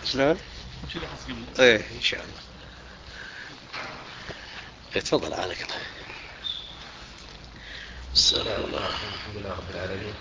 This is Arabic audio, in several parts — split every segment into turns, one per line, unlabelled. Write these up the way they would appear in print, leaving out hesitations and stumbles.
شلون؟ ايه ان شاء الله. تفضل عليك الله.
بسم الله الرحمن الرحيم. الحمد لله رب العالمين،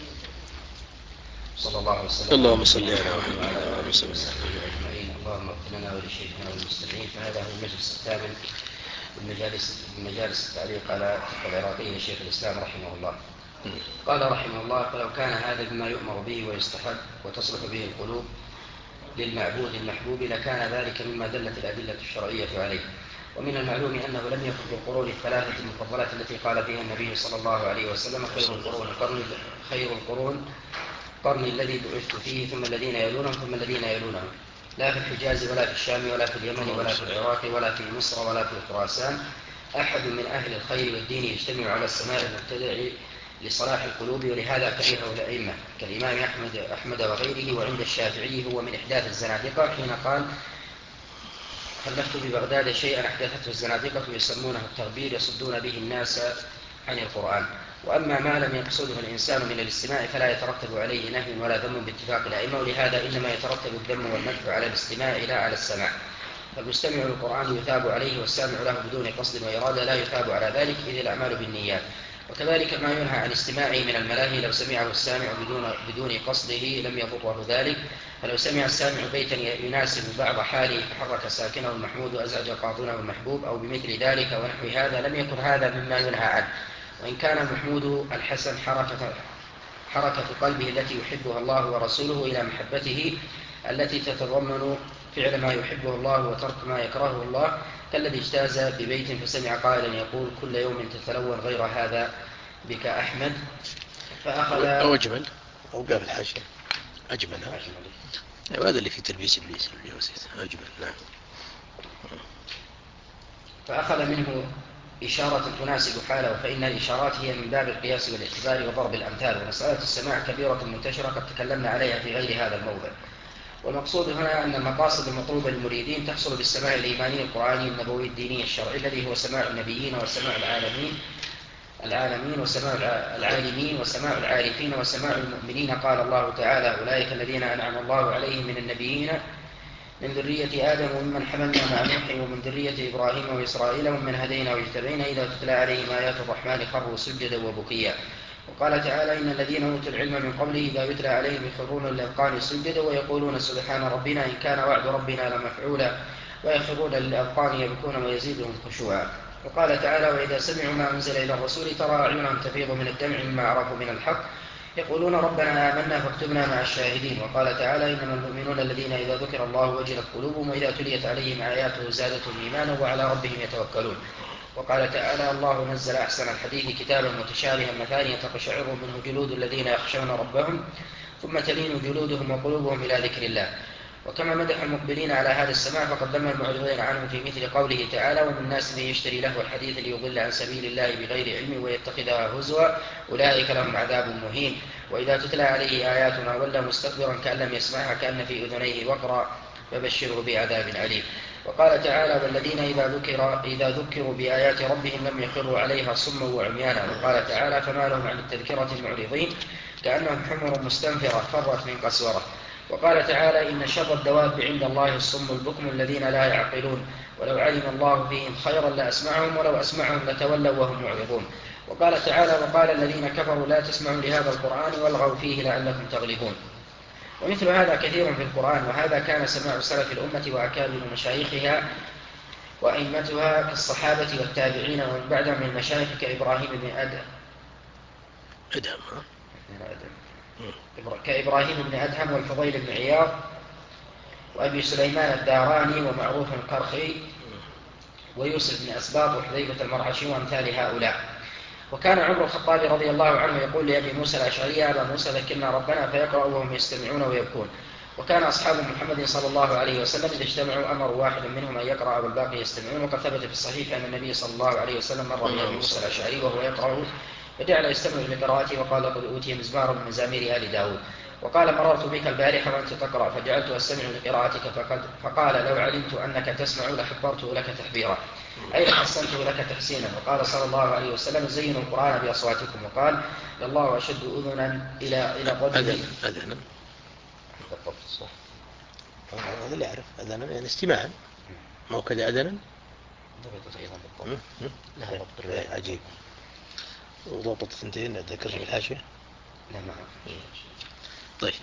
صلى الله وسلم
اللهم صل على محمد
وعلى
وعلى
آله
آله
وصحبه أجمعين. اللهم اغفر لنا ولشيخنا والمستمعين. فهذا هو المجلس الثامن من مجالس التعليق على العراقي لشيخ الإسلام رحمه الله. قال رحمه الله: فلو كان هذا بما يؤمر به ويستحب وتصلح به القلوب للمعبود المحبوب لكان ذلك مما دلت الأدلة الشرعية عليه. ومن المعلوم أنه لم يكن في القرون الثلاثة المفضلة التي قال فيها النبي صلى الله عليه وسلم: خير القرون قرني الذي بعثت فيه ثم الذين يلونهم ثم الذين يلونهم، لا في الحجاز ولا في الشام ولا في اليمن ولا في العراق ولا في مصر ولا في خراسان أحد من أهل الخير والدين يجتمع على السماع المبتدع لصلاح القلوب. ولهذا كرهه الأئمة كالإمام أحمد وغيره. وعند الشافعي هو من إحداث الزنادقة حين قال: خلفت ببغداد شيئا أحدثته الزنادقة يسمونه التغبير يصدون به الناس عن القرآن. وأما ما لم يقصده الإنسان من الاستماع فلا يترتب عليه نهي ولا ذم باتفاق الأئمة. ولهذا إنما يترتب الذم والمدح على الاستماع لا على السماع. فالمستمع للقرآن يثاب عليه والسامع له بدون قصد وإرادة لا يثاب على ذلك، إذ الأعمال بالنيات. وكذلك ما ينهى عن استماعه من الملاهي لو سمعه السامع بدون قصده لم يضره ذلك. فلو سمع السامع بيتا يناسب بعض حاله فحرك ساكنه المحمود وأزعج قاطنه المحبوب أو بمثل ذلك ونحو هذا لم يكن هذا مما ينهى عنه. وإن كان المحمود الحسن حركة قلبه التي يحبها الله ورسوله إلى محبته التي تتضمن فعل ما يحبه الله وترك ما يكرهه الله، كالذي اجتاز ببيت فسمع قائلا يقول: كل يوم تتلون غير هذا بك أحمد، فأخذ
أو أجمل أو قابل حاشا أجمل. هذا اللي في تلبيس إبليس أجمل. نعم.
فأخذ منه إشارة تناسب حاله، فإن الإشارات هي من باب القياس والاعتبار وضرب الأمثال. ومسألة السماع كبيرة منتشرة قد تكلمنا عليها في غير هذا الموضع. والمقصود هنا أن المقاصد المطلوبة للمريدين تحصل بالسماع الإيماني القرآني النبوي الديني الشرعي الذي هو سماع النبيين وسماع العالمين وسماع العالمين وسماع العارفين وسماع المؤمنين. قال الله تعالى: أولئك الذين أنعم الله عليهم من النبيين من ذرية آدم وممن حملنا مع نوح ومن ذرية إبراهيم وإسرائيل ومن هدينا واجتبينا إذا تتلى عليهم آيات الرحمن خروا سجدا وبكيا. وقال تعالى: إن الذين أوتوا العلم من قبله إذا يتلى عليهم يخرون للأذقان سجدا ويقولون سبحان ربنا إن كان وعد ربنا لمفعولا ويخرون للأذقان يبكون ويزيدهم خشوعا. وقال تعالى: وإذا سمعوا ما أنزل إلى الرسول ترى أعينهم تفيض من الدمع مما عرفوا من الحق يقولون ربنا آمنا فاكتبنا مع الشاهدين. وقال تعالى: إنما المؤمنون الذين إذا ذكر الله وجلت قلوبهم وإذا تليت عليهم آياته زادتهم إيمانا وعلى ربهم يتوكلون. وقال تعالى: الله نزل أحسن الحديث كتابا متشابها مثانية تقشعر منه جلود الذين يخشون ربهم ثم تلين جلودهم وقلوبهم إلى ذكر الله. وكما مدح المقبلين على هذا السماع فقد ذم المعرضين عنه في مثل قوله تعالى: ومن الناس من يشتري له الحديث ليضل عن سبيل الله بغير علم ويتخذها هزوا أولئك لهم عذاب مهين. وإذا تتلى عليه آياتنا ولى مستكبرا كأن لم يسمعها كأن في أذنيه وقرا فبشره بعذاب أليم. وقال تعالى: والذين إذا ذكروا بآيات ربهم لم يخروا عليها صما وعميانا. وقال تعالى: فما لهم عن التذكرة معرضين كأنهم حمر مستنفرة فرت من قسورة. وقال تعالى: إن شر الدواب عند الله الصم البكم الذين لا يعقلون ولو علم الله فيهم خيرا لأسمعهم ولو أسمعهم لتولوا وهم معرضون. وقال تعالى: وقال الذين كفروا لا تسمعوا لهذا القرآن والغوا فيه لعلكم تغلبون. ومثل هذا كثير في القرآن. وهذا كان سماع سلف الأمة وأكابر مشايخها وأئمتها كالصحابة والتابعين ومن بعدهم من المشايخ كإبراهيم بن أدهم والفضيل بن عياض وأبي سليمان الداراني ومعروف القرخي ويوسف بن أسباط وحذيفة المرعشي وأمثال هؤلاء. وكان عمر الخطاب رضي الله عنه يقول لأبي موسى الأشعري: يا أبا موسى ذكرنا ربنا، فيقرأ وهم يستمعون ويبكون. وكان أصحاب محمد صلى الله عليه وسلم إذا اجتمعوا أمروا واحد منهم أن يقرأ والباقي يستمعون. وقد ثبت في الصحيح أن النبي صلى الله عليه وسلم مر بأبي موسى الأشعري وهو يقرأ فجعل يستمع بقراءته وقال: قد أوتي مزمار من مزامير آل داود. وقال: مررت بك البارحة وأنت تقرأ فجعلت أستمع لقراءتك فقال: لو علمت أنك تسمع لحبرته لك تحبيرا، أي حسنته لك تحسينا. وقال صلى الله عليه وسلم: زينوا القرآن بأصواتكم. وقال: الله أشد أذنا إلى قدره
هذا اللي أعرف أذنا يعني استماعا، ما هو كذا أذنا
ضبطت أيضا بالضبط، لها ضبط الرواية.
عجيب. وضبط الثنتين ذكر في الحاشية.
لا ما أعرف.
طيب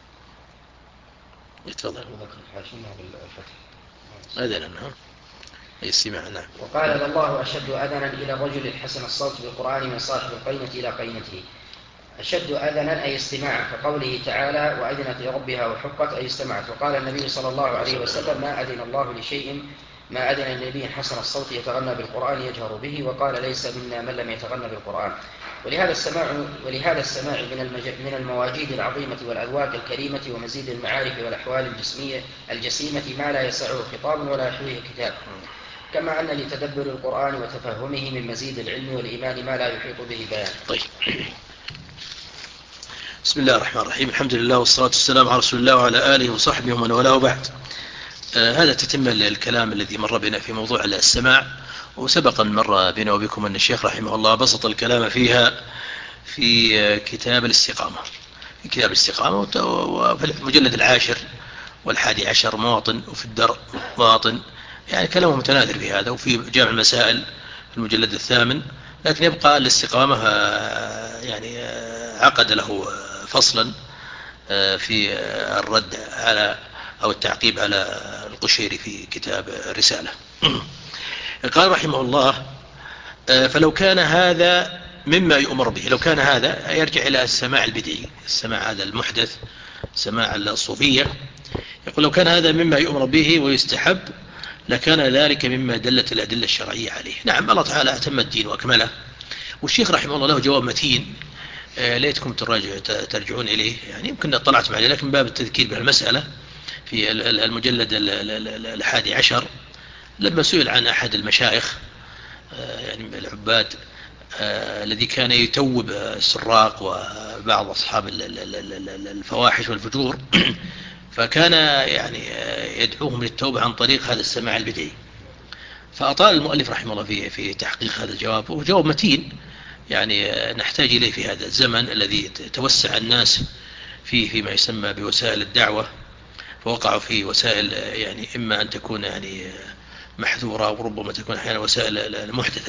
يتفضل.
ذكر الحاشية بالفتح
أذنا نعم، استماعا نعم.
وقال الله أشد أذنا إلى الرجل الحسن الصوت بالقرآن من صاحب القينة إلى قينته. أشد أذنا أي استماعا، كقوله تعالى وأذنت لربها وحقت أي استمعت. وقال النبي صلى الله عليه وسلم ما أذن الله لشيء ما أذن النبي حسن الصوت يتغنى بالقرآن يجهر به. وقال ليس منا من لم يتغنى بالقرآن. ولهذا السماع من المواجيد العظيمة والأذواق الكريمة ومزيد المعارف والأحوال الجسيمة ما لا يسعه خطاب ولا يحويه كتاب، كما أن لتدبر القرآن وتفهمه من مزيد العلم والإيمان ما لا يحيط به بيان.
طيب، بسم الله الرحمن الرحيم، الحمد لله والصلاة والسلام على رسول الله وعلى آله وصحبه ومن والاه وبعد. هذا تتم الكلام الذي مر بنا في موضوع السماع، وسبقا مر بنا وبكم أن الشيخ رحمه الله بسط الكلام فيها في كتاب الاستقامة، وفي المجلد 10 و11 مواطن، وفي الدرء مواطن، يعني كلامه متناثر في هذا، وفي جامع المسائل في المجلد 8. لكن يبقى الاستقامة يعني عقد له فصلا في الرد على أو التعقيب على القشيري في كتاب الرسالة. قال رحمه الله فلو كان هذا مما يؤمر به، لو كان هذا يرجع إلى السماع البدعي، السماع هذا المحدث، سماع الصوفية. يقول لو كان هذا مما يؤمر به ويستحب لكان ذلك مما دلت الأدلة الشرعية عليه. نعم، الله تعالى أتم الدين وأكمله. والشيخ رحمه الله له جواب متين، ليتكم ترجعون إليه، يعني يمكن اطلعت عليه لكن باب التذكير بالمسألة في المجلد 11 لما سئل عن أحد المشايخ يعني العباد الذي كان يتوب السراق وبعض أصحاب الفواحش والفجور فكان يعني يدعوهم للتوبة عن طريق هذا السماع البدعي. فأطال المؤلف رحمه الله في تحقيق هذا الجواب، وهو جواب متين يعني نحتاج إليه في هذا الزمن الذي توسع الناس فيما يسمى بوسائل الدعوة، فوقعوا في وسائل يعني إما أن تكون يعني محذورة وربما تكون أحيانا وسائل محدثة.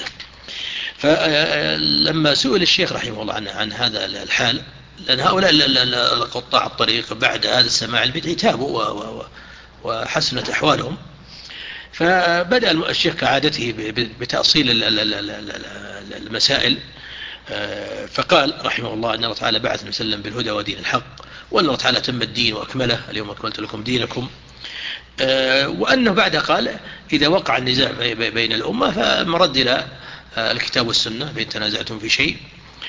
فلما سئل الشيخ رحمه الله عن هذا الحال، لأن هؤلاء القطاع الطريق بعد هذا السماع البدعي تابوا وحسنت أحوالهم، فبدأ الشيخ كعادته بتأصيل المسائل، فقال رحمه الله أن الله تعالى بعث وسلم بالهدى ودين الحق، وأن الله تعالى تم الدين وأكمله اليوم أكملت لكم دينكم، وأنه بعد قال إذا وقع النزاع بين الأمة فمرد إلى الكتاب والسنة بإن تنازعتم في شيء،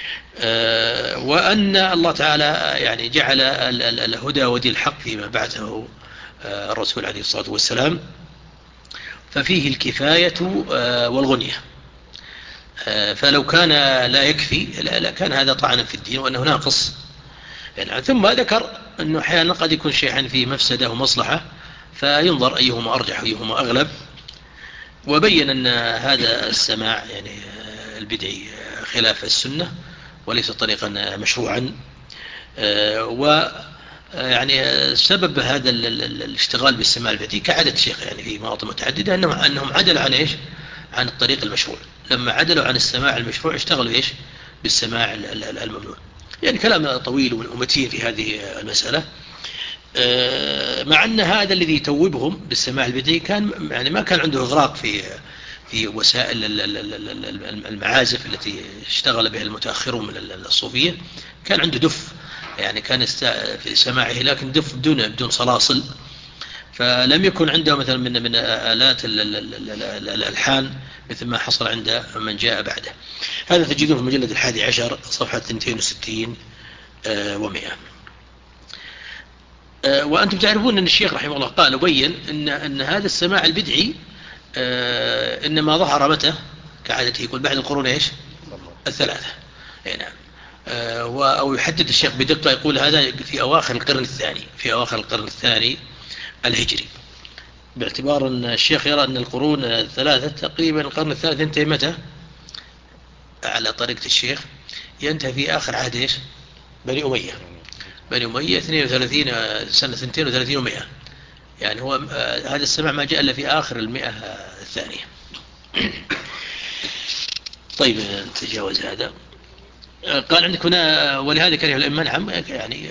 وأن الله تعالى يعني جعل الهدى ودين الحق فيما بعثه الرسول عليه الصلاة والسلام، ففيه الكفاية والغنية. فلو كان لا يكفي لكان هذا طعنا في الدين وأنه ناقص يعني. ثم ذكر أنه أحيانا قد يكون شيئا فيه مفسدة ومصلحة فينظر أيهما أرجح أيهما أغلب، وبين أن هذا السماع يعني البدعي خلاف السنة وليس طريقا مشروعا، ويعني سبب هذا الاشتغال بالسماع البدعي كعادة الشيخ يعني في مواطن متعددة أنهم عدلوا عن إيش؟ عن الطريق المشروع. لما عدلوا عن السماع المشروع اشتغلوا إيش؟ بالسماع الممنوع. يعني كلام طويل ومتين في هذه المسألة، مع أن هذا الذي يتوبهم بالسماع البدعي كان يعني ما كان عنده إغراق في وسائل المعازف التي اشتغل بها المتأخرون من الصوفية. كان عنده دف، يعني كان في سماعه لكن دف بدون صلاصل، فلم يكن عنده مثلا من آلات الألحان مثل ما حصل عند من جاء بعده. هذا تجدون في المجلد 11 صفحة 62 و100. وأنتم تعرفون أن الشيخ رحمه الله قال وبين أن هذا السماع البدعي إنما ظهر متى كعادته، يقول بعد القرون إيش؟ الثلاثة. نعم. أو يحدد الشيخ بدقة يقول هذا في أواخر القرن الثاني الهجري، باعتبار أن الشيخ يرى أن القرون الثلاثة تقريبا القرن الثالث ينتهي متى على طريقة الشيخ؟ ينتهي في آخر عهد إيش؟ بني أمية 32 سنة 32 و100، يعني هو هذا السماع ما جاء إلا في آخر 100 الثانية. طيب نتجاوز هذا. قال عندك هنا ولهذا كره الإمام، نعم يعني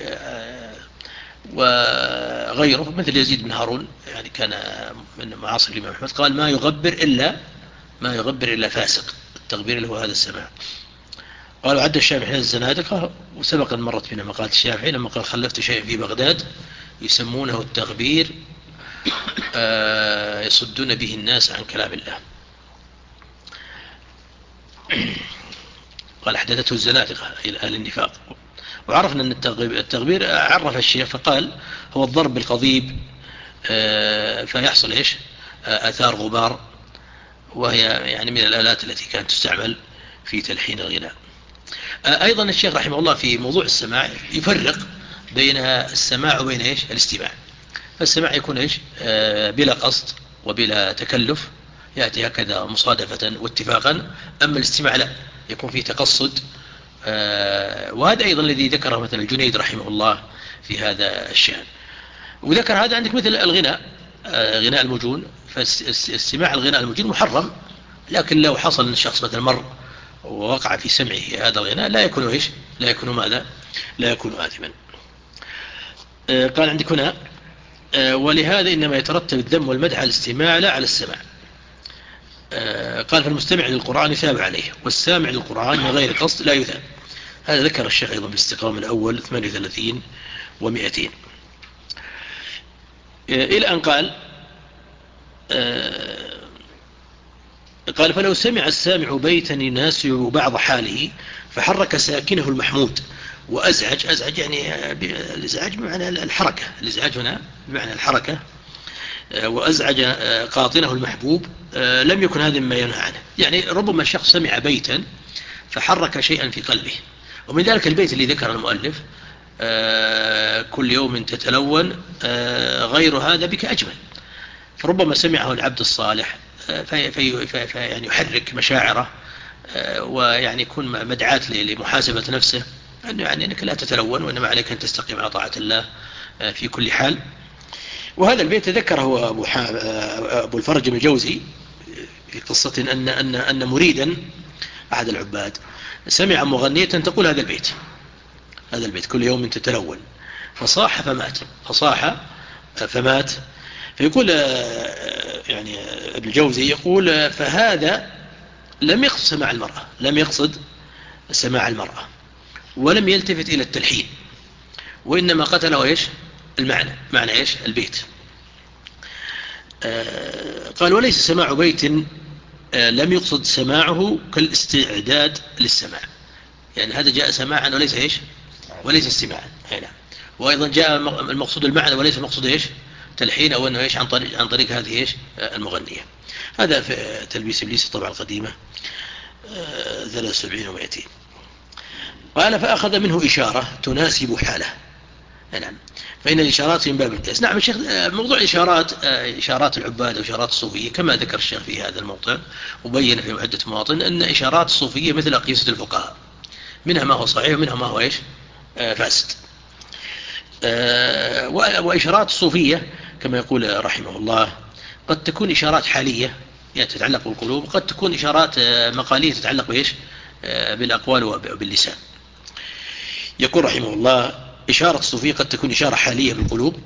وغيره مثل يزيد بن هارون يعني كان من معاصر الإمام أحمد، قال ما يغبر إلا فاسق، التغبير اللي هو هذا السماع. قالوا عد الشافعي هذا الزنادقة، وسبق أن مرت بنا مقالة الشافعي لما قال خلفت شيئا في بغداد يسمونه التغبير يصدون به الناس عن كلام الله. قال أحدثته الزنادقة إلى أهل النفاق. وعرفنا أن التغبير عرف الشيخ فقال هو الضرب بالقضيب فيحصل إيش آثار غبار، وهي يعني من الآلات التي كانت تستعمل في تلحين الغناء. أيضا الشيخ رحمه الله في موضوع السماع يفرق بين السماع وبين إيش الاستماع. فالسماع يكون إيش بلا قصد وبلا تكلف، يأتي هكذا مصادفة واتفاقا. أما الاستماع لا، يكون فيه تقصد. وهذا أيضا الذي ذكره مثلا الجنيد رحمه الله في هذا الشأن. وذكر هذا عندك مثل الغناء، غناء المجون، فاستماع الغناء المجون محرم، لكن لو حصل أن الشخص مثلا مر ووقع في سمعه هذا الغناء لا يكون إيش، لا يكون ماذا، لا يكون آثما. قال عندك هنا ولهذا إنما يترتب الذم والمدح على الاستماع لا على السماع. قال فالمستمع للقرآن يثاب عليه، والسامع للقرآن من غير قصد لا يثاب. هذا ذكر الشيخ أيضا بالاستقامة الأول 38 و200 إلى أن قال فلو سمع السامع بيتا يناسب بعض حاله فحرك ساكنه المحمود وأزعج يعني الإزعاج بمعنى الحركة، الإزعاج هنا بمعنى الحركة، وأزعج قاطنه المحبوب لم يكن هذا مما ينهى عنه. يعني ربما الشخص سمع بيتا فحرك شيئا في قلبه، ومن ذلك البيت اللي ذكر المؤلف كل يوم تتلون غير هذا بك أجمل. فربما سمعه العبد الصالح يعني يحرك مشاعره، ويعني يكون مدعاة لمحاسبة نفسه أنه يعني أنك لا تتلون، وإنما عليك أن تستقيم على طاعة الله في كل حال. وهذا البيت ذكره أبو الفرج الجوزي في قصة أن مريدا أحد العباد سمع مغنية تقول هذا البيت كل يوم تتلون، فصاح فمات. فيقول يعني ابن الجوزي يقول فهذا لم يقصد سماع المرأة ولم يلتفت إلى التلحين، وإنما قتله إيش معنى إيش البيت. قال وليس سماع بيت لم يقصد سماعه كالاستعداد للسماع، يعني هذا جاء سماعا وليس إيش وليس استماعا. وأيضا جاء المقصود المعنى وليس المقصود إيش تلحين، أو أنه إيش عن طريق هذه إيش المغنية. هذا في تلبيس إبليس الطبعة القديمة 73 و200. قال فأخذ منه إشارة تناسب حاله. نعم، فإن الإشارات من باب القياس. نعم الشيخ موضوع إشارات العباد أو إشارات الصوفية كما ذكر الشيخ في هذا الموضع وبين في عدة مواطن أن إشارات الصوفية مثل أقيسة الفقهاء، منها ما هو صحيح ومنها ما هو إيش فاسد. وإشارات الصوفية كما يقول رحمه الله قد تكون إشارات حالية يعني تتعلق بالقلوب، قد تكون إشارات مقالية تتعلق بإيش بالأقوال وباللسان. يقول رحمه الله إشارة الصوفية قد تكون إشارة حالية بالقلوب،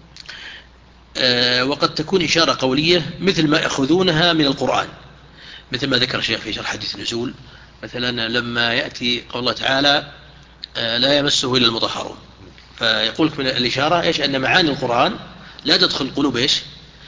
وقد تكون إشارة قولية مثل ما يأخذونها من القرآن، مثل ما ذكر الشيخ في شرح حديث النزول مثلا لما يأتي قول الله تعالى لا يمسه إلا المطهرون، فيقول لك من الإشارة إيش أن معاني القرآن لا تدخل قلوب إيش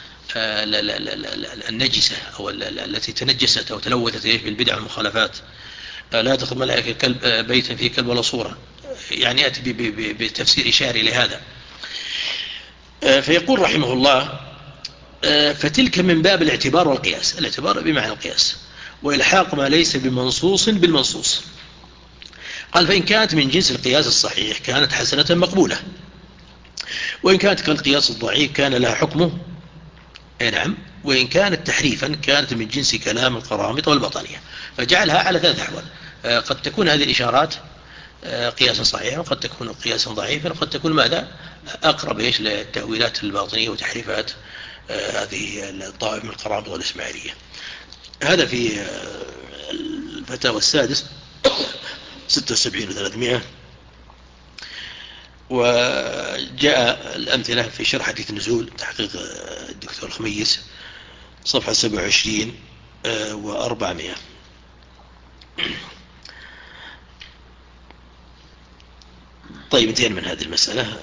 النجسة أو التي تنجست أو تلوثت إيش بالبدع والمخالفات. لا تدخل ملائكة بيتا فيه كلب ولا صورة، يعني يأتي بتفسير إشاري لهذا. فيقول رحمه الله فتلك من باب الاعتبار والقياس، الاعتبار بمعنى القياس، وإلحاق ما ليس بمنصوص بالمنصوص. قال فإن كانت من جنس القياس الصحيح كانت حسنة مقبولة، وإن كانت كالقياس الضعيف كان لها حكمه. نعم، وإن كانت تحريفا كانت من جنس كلام القرامطة والبطانية. فجعلها على 3 أحوال. قد تكون هذه الإشارات قياسا صحيحا، وقد تكون قياسا ضعيفا، وقد تكون ماذا أقرب للتأويلات الباطنية وتحريفات هذه الطائف من القرامطة والإسماعيلية. هذا في الفتاوى السادس 76 و300. وجاء الأمثلة في شرح حديث النزول تحقيق الدكتور خميس صفحة 27 و400. طيب انتهينا من هذه المسألة.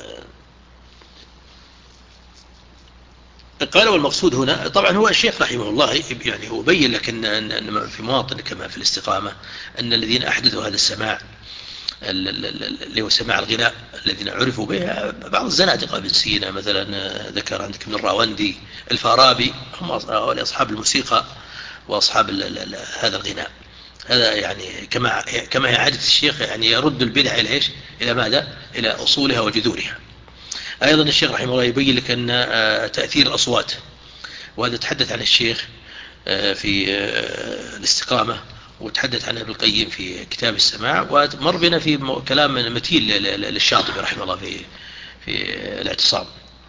قال والمقصود هنا طبعا هو الشيخ رحمه الله يعني هو بين لك أن في مواطن كما في الاستقامة أن الذين أحدثوا هذا السماع اللي هو سماع الغناء الذين عرفوا به بعض الزنادقة، ابن سينا مثلا ذكر عندك ابن الراوندي، الفارابي، هم أصحاب الموسيقى وأصحاب هذا الغناء. هذا يعني كما هي عادة الشيخ يعني يرد البدع إلى إيش؟ إلى ماذا؟ إلى أصولها وجذورها. أيضا الشيخ رحمه الله يبين لك أن تأثير الأصوات، وهذا تحدث عن الشيخ في الاستقامة، وتحدث عن ابن القيم في كتاب السماع، ومر بنا في كلام متين للشاطبي رحمه الله في الاعتصام.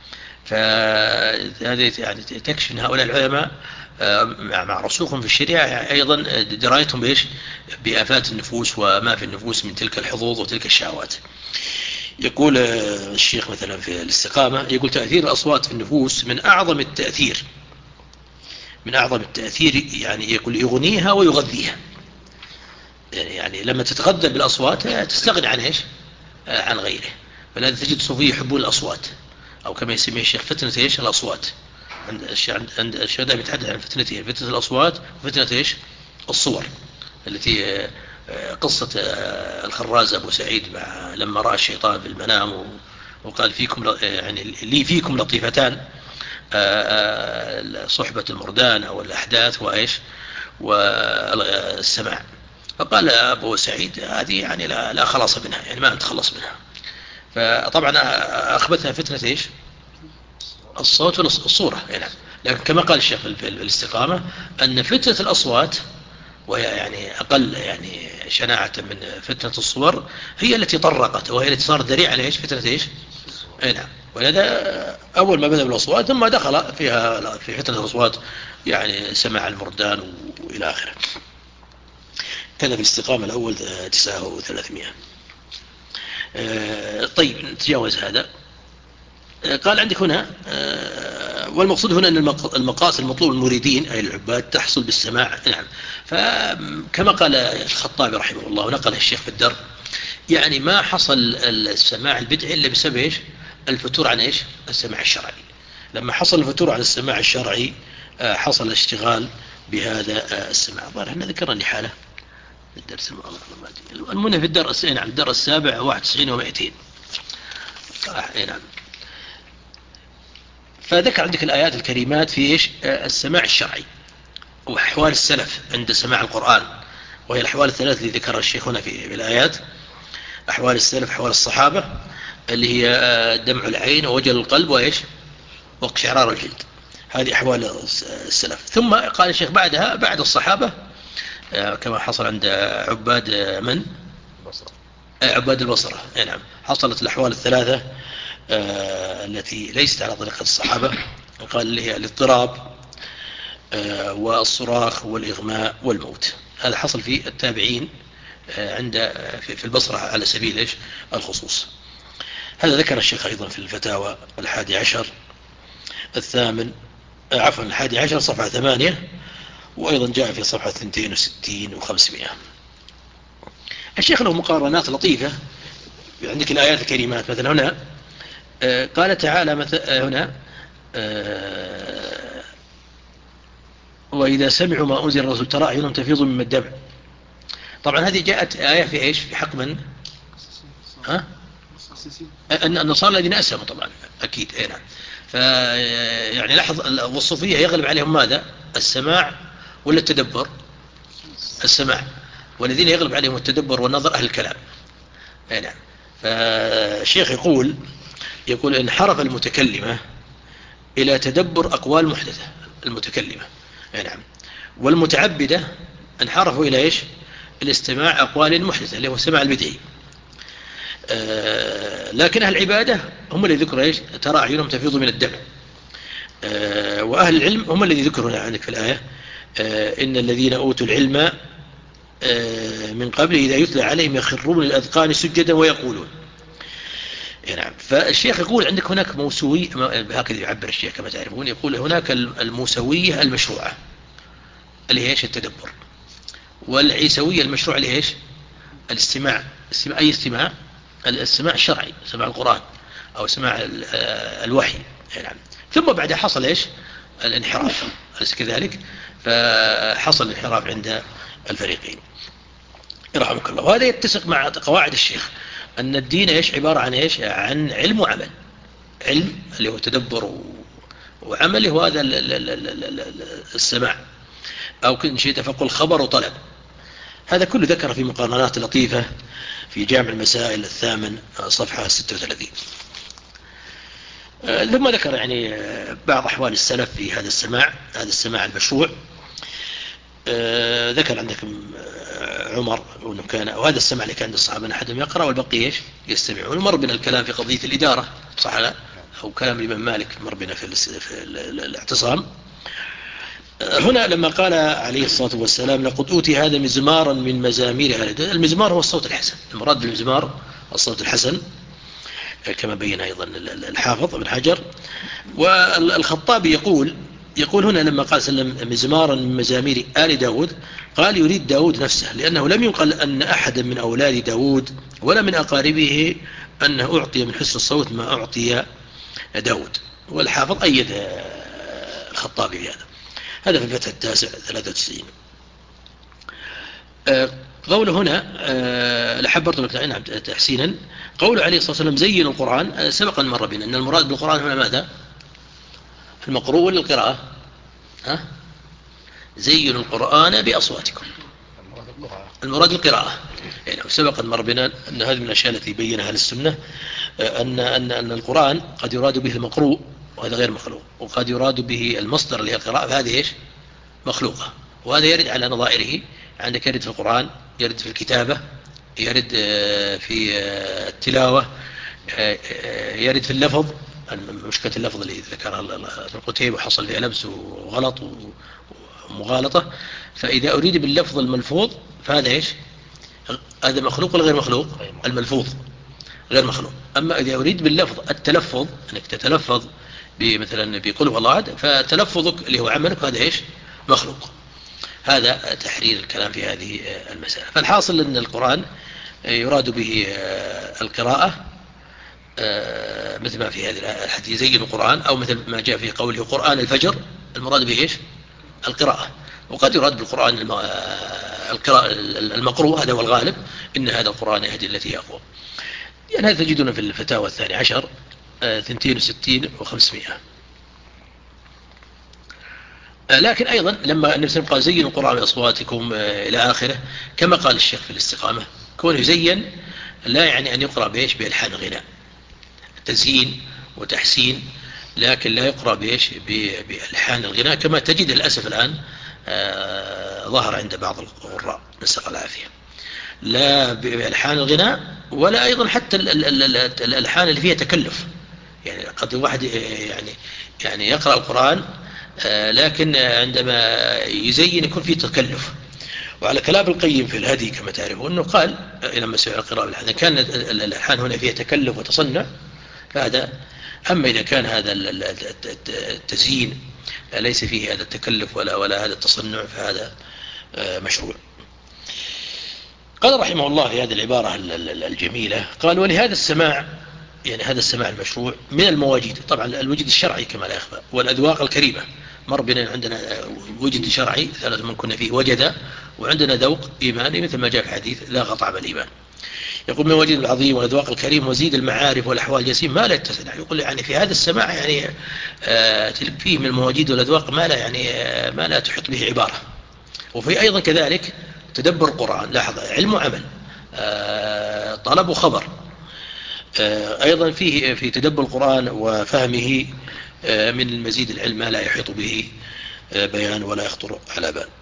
فهذه يعني تكشف أن هؤلاء العلماء مع رسوخهم في الشريعة أيضا درايتهم بإيش؟ بآفات النفوس وما في النفوس من تلك الحظوظ وتلك الشهوات. يقول الشيخ مثلا في الاستقامة، يقول تأثير الأصوات في النفوس من أعظم التأثير، يعني يقول يغنيها ويغذيها. يعني لما تتغذى بالأصوات تستغني عن إيش؟ عن غيره. فلذا تجد الصوفية يحبون الأصوات، أو كما يسميه الشيخ فتنة إيش؟ الأصوات. عند الشيخ دائما يتحدث عن فتنتين، فتنة الأصوات وفتنة إيش؟ الصور، التي قصة الخراز أبو سعيد لما رأى الشيطان في المنام وقال فيكم يعني لي فيكم لطيفتان، صحبة المردان أو الأحداث وإيش؟ والسماع. فقال أبو سعيد هذه يعني لا خلاص منها، يعني ما نتخلص منها. فطبعا أخبثها فتنة إيش؟ الصوت والصورة. يعني لكن كما قال الشيخ في الاستقامة أن فتنة الأصوات، وهي يعني أقل يعني شناعة من فتنة الصور، هي التي طرقت، وهي التي صارت ذريعة لإيش؟ فتنة إيش؟ نعم. ولذا أول ما بدأ بالأصوات ثم دخل فيها في فتنة الأصوات يعني سماع المردان وإلى آخره. كان في الاستقامة الأول 9300. طيب نتجاوز هذا. قال عندك هنا والمقصود هنا أن المقاصد المطلوب المريدين أي العباد تحصل بالسماع. نعم. فكما قال الخطابي رحمه الله ونقل الشيخ في الدر، يعني ما حصل السماع البدعي إلا بسبب إيش؟ الفتور عن إيش؟ السماع الشرعي. لما حصل الفتور عن السماع الشرعي حصل الاشتغال بهذا السماع. ظهر ذكرنا لي حالة الدرس المنى في الدرس. نعم. الدرس السابع 91 و200. نعم. فذكر عندك الآيات الكريمات في إيش؟ السماع الشرعي وأحوال السلف عند سماع القرآن، وهي الأحوال الثلاث اللي ذكرها الشيخ هنا في الآيات: أحوال السلف، أحوال الصحابة اللي هي دمع العين ووجل القلب وإيش؟ وقشعرار الجلد. هذه أحوال السلف. ثم قال الشيخ بعدها بعد الصحابة كما حصل عند عباد من؟ عباد البصرة. نعم. حصلت الأحوال الثلاثة التي ليست على طريقة الصحابة. قال اللي هي الاضطراب والصراخ والإغماء والموت. هذا حصل في التابعين عند في البصرة على سبيل إيش؟ الخصوص. هذا ذكر الشيخ أيضا في الفتاوى 11 11 صفحة 8، وأيضا جاء في صفحة 62 و500. الشيخ له مقارنات لطيفة. عندك الآيات الكريمات مثلا هنا قال تعالى هنا وإذا سمعوا ما أنزل الرسول ترى أعينهم تفيض من الدمع. طبعا هذه جاءت آية في إيش؟ في حق من؟ أن النصارى الذين أسلموا طبعا أكيد. نعم. فيعني لاحظ والصوفية يغلب عليهم ماذا؟ السماع ولا التدبر؟ السماع. والذين يغلب عليهم التدبر والنظر أهل الكلام. نعم. فالشيخ يقول انحرف المتكلمة إلى تدبر أقوال محدثة المتكلمة. نعم. والمتعبدة انحرفوا إلى إيش؟ الاستماع أقوال محدثة اللي هو السماع البدعي. لكن أهل العبادة هم الذي ذكروا إيش؟ ترى أعينهم تفيض من الدم. وأهل العلم هم الذي ذكروا عندك في الآية إن الذين أوتوا العلم من قبل إذا يتلى عليهم يخرون للأذقان سجدا ويقولون. نعم. فالشيخ يقول عندك هناك موسوية، هكذا يعبر الشيخ كما تعرفون، يقول هناك الموسوية المشروعة اللي هي إيش؟ التدبر. والعيسوية المشروع اللي هي إيش؟ الاستماع. أي استماع؟ الاستماع الشرعي، سماع القرآن أو سماع الوحي. نعم. ثم بعد حصل إيش؟ الانحراف، أليس كذلك؟ فحصل الانحراف عند الفريقين رحمك الله. وهذا يتسق مع قواعد الشيخ أن الدين إيش؟ عبارة عن إيش؟ عن علم وعمل. علم اللي هو تدبر وعمل هو هذا السماع، أو كن شيء تفقل خبر وطلب. هذا كله ذكر في مقارنات لطيفة في جامع المسائل 8 صفحة 36. ثم ذكر يعني بعض أحوال السلف في هذا السماع، هذا السماع المشروع. ذكر عندكم عمر وأنه كان، وهذا السماع اللي كان عند الصحابة أن أحدهم يقرأ والبقية إيش؟ يستمعون. ومر بنا الكلام في قضية الإدارة، صح لا؟ أو كلام الإمام مالك مر بنا في الاعتصام. هنا لما قال عليه الصلاة والسلام لقد أوتي هذا مزمارا من مزامير أهل الدنيا، المزمار هو الصوت الحسن، المراد بالمزمار الصوت الحسن كما بين أيضا الحافظ ابن حجر. والخطابي يقول هنا لما قال سلم مزمارا من مزامير آل داود، قال يريد داود نفسه، لأنه لم يقل أن أحدا من أولاد داود ولا من أقاربه أنه أعطي من حسن الصوت ما أعطي داود. والحافظ أيد الخطابي بهذا. هذا في الفتح التاسع 93. قوله هنا لحبرت لك تحسينا، قوله عليه الصلاة والسلام زين القرآن، سبق أن مر بنا أن المراد بالقرآن هنا ماذا؟ المقروء ولا القراءة؟ زين القرآن بأصواتكم، المراد القراءة. يعني سبق أن مر بنا أن هذه من الأشياء التي بينها أهل السنة، أن القرآن قد يراد به المقروء وهذا غير مخلوق، وقد يراد به المصدر اللي هي القراءة، فهذه إيش؟ مخلوقة. وهذا يرد على نظائره، عندك يرد في القرآن، يرد في الكتابة، يرد في التلاوة، يرد في اللفظ، مشكلة اللفظ اللي ذكرها ابن قتيبة وحصل فيها لبس وغلط ومغالطة. فإذا أريد باللفظ الملفوظ فهذا إيش؟ هذا مخلوق ولا غير مخلوق؟ الملفوظ غير مخلوق. أما إذا أريد باللفظ التلفظ، أنك تتلفظ مثلا بقول هو الله أحد، فتلفظك اللي هو عملك هذا إيش؟ مخلوق. هذا تحرير الكلام في هذه المسألة. فالحاصل أن القرآن يراد به القراءة مثل ما في هذه الحديث زين القرآن، أو مثل ما جاء في قوله قرآن الفجر، المراد به إيش؟ القراءة. وقد يراد بالقرآن القراءة المقروء، هذا هو الغالب، إن هذا القرآن يهدي التي أقوى. يعني هذا تجدون في الفتاوى 12 62 و500. لكن أيضا لما النبي صلى الله عليه وسلم قال زينوا القرآن بأصواتكم إلى آخره، كما قال الشيخ في الاستقامة، كونه يزين لا يعني أن يقرأ بإيش؟ بألحان غناء، تزيين وتحسين، لكن لا يقرأ بإيش؟ بألحان الغناء، كما تجد للأسف الآن ظهر عند بعض القراء، نسأل الله العافية، لا بألحان الغناء ولا أيضا حتى الألحان اللي فيها تكلف. يعني قد واحد يعني يقرأ القرآن لكن عندما يزين يكون فيه تكلف. وعلى كلام القيم في الهدي كما تعرفون أنه قال لما سئل القراءة بالحان كان الألحان هنا فيها تكلف وتصنع فهذا، أما إذا كان هذا التزيين ليس فيه هذا التكلف ولا هذا التصنع فهذا مشروع. قال رحمه الله هذه العبارة الجميلة، قال ولهذا السماع، يعني هذا السماع المشروع من المواجيد، طبعا الوجد الشرعي كما لا يخفى، والأذواق الكريمة. مر بنا عندنا وجد شرعي 3 من كنا فيه وجد، وعندنا ذوق إيماني مثل ما جاء في حديث لا طعم الإيمان. يقول من الوجد العظيم والأذواق الكريم وزيد المعارف والأحوال الجسيم ما لا يتسع. يقول يعني في هذا السماع يعني فيه من المواجيد والأذواق ما لا تحط به عبارة. وفي أيضا كذلك تدبر القرآن، لاحظ علم وعمل، طلب وخبر. أيضا فيه في تدبر القرآن وفهمه من المزيد العلم ما لا يحيط به بيان ولا يخطر على بال.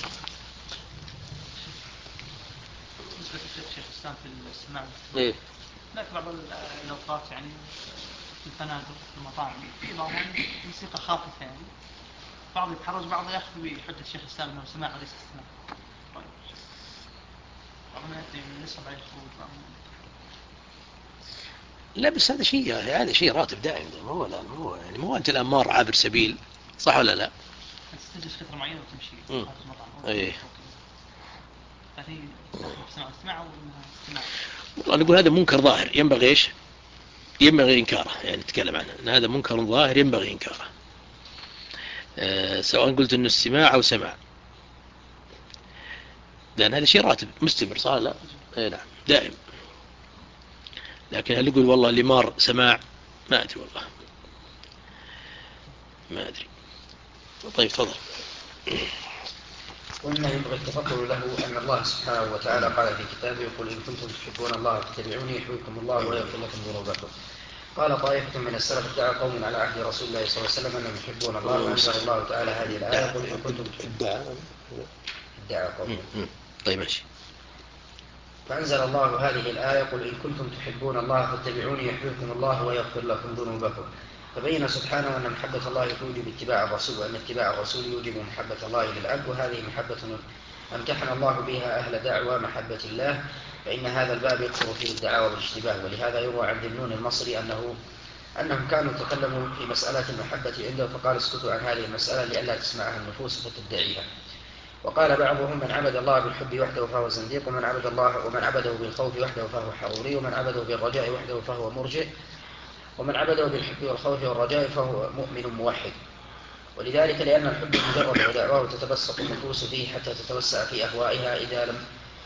شيخ الإسلام في السماع
إيه؟
لكن بعض الأوقات يعني في الفنادق في المطاعم في بعض يعني موسيقى خاطفة يعني بعض يتحرج بعض يأخذ بحجة الشيخ الإسلام أنه سماع وليس استماع. بعض الناس يصعب عليه الخروج.
لا بس هذا شيء راتب دائم، مو أنت الآن مار عابر سبيل، صح ولا لا؟
تستجلس فترة معينة وتمشي.
ايه.
فهي استماع وإنها استماع.
والله نقول هذا منكر ظاهر ينبغي إنكاره، يعني نتكلم عنه أن هذا منكر ظاهر ينبغي إنكاره، سواء قلت أنه استماع أو سماع، لأن هذا شيء راتب مستمر، صار لا؟ ايه نعم دائم. لكن هل يقول والله اللي مار سماع؟ ما أدري والله، ما أدري. طيب تفضل.
ومما ينبغي التفضل له أن الله سبحانه وتعالى قال في كتابه: يقول إن كنتم تحبون الله فاتبعوني يحببكم الله ويغفر لكم ذنوبكم. قال طائفة من السلف: ادعى قوم على عهد رسول الله صلى الله عليه وسلم أنهم يحبون الله، فأنزل الله تعالى هذه الآية: قل إن كنتم ادعى قوم.
طيب ماشي.
فأنزل الله هذه الآية: قل إن كنتم تحبون الله فاتبعوني يحببكم الله ويغفر لكم ذنوبكم. فبين سبحانه أن محبة الله توجب اتباع الرسول، وأن اتباع الرسول يوجب محبة الله للعبد، وهذه محبة امتحن الله بها أهل دعوى محبة الله، فإن هذا الباب يكثر فيه الدعاوى والاشتباه. ولهذا يروى عن ذنون المصري أنهم كانوا تكلموا في مسألة المحبة عنده فقال: اسكتوا عن هذه المسألة لئلا تسمعها النفوس فتدعيها. وقال بعضهم: من عبد الله بالحب وحده فهو زنديق، ومن عبده بالخوف وحده فهو حروري، ومن عبده بالرجاء وحده فهو مرجئ، ومن عبده بالحب والخوف والرجاء فهو مؤمن موحد. ولذلك لأن الحب مجرد ودعواه تتبسط النفوس فيه حتى تتوسع في أهوائها إذا لم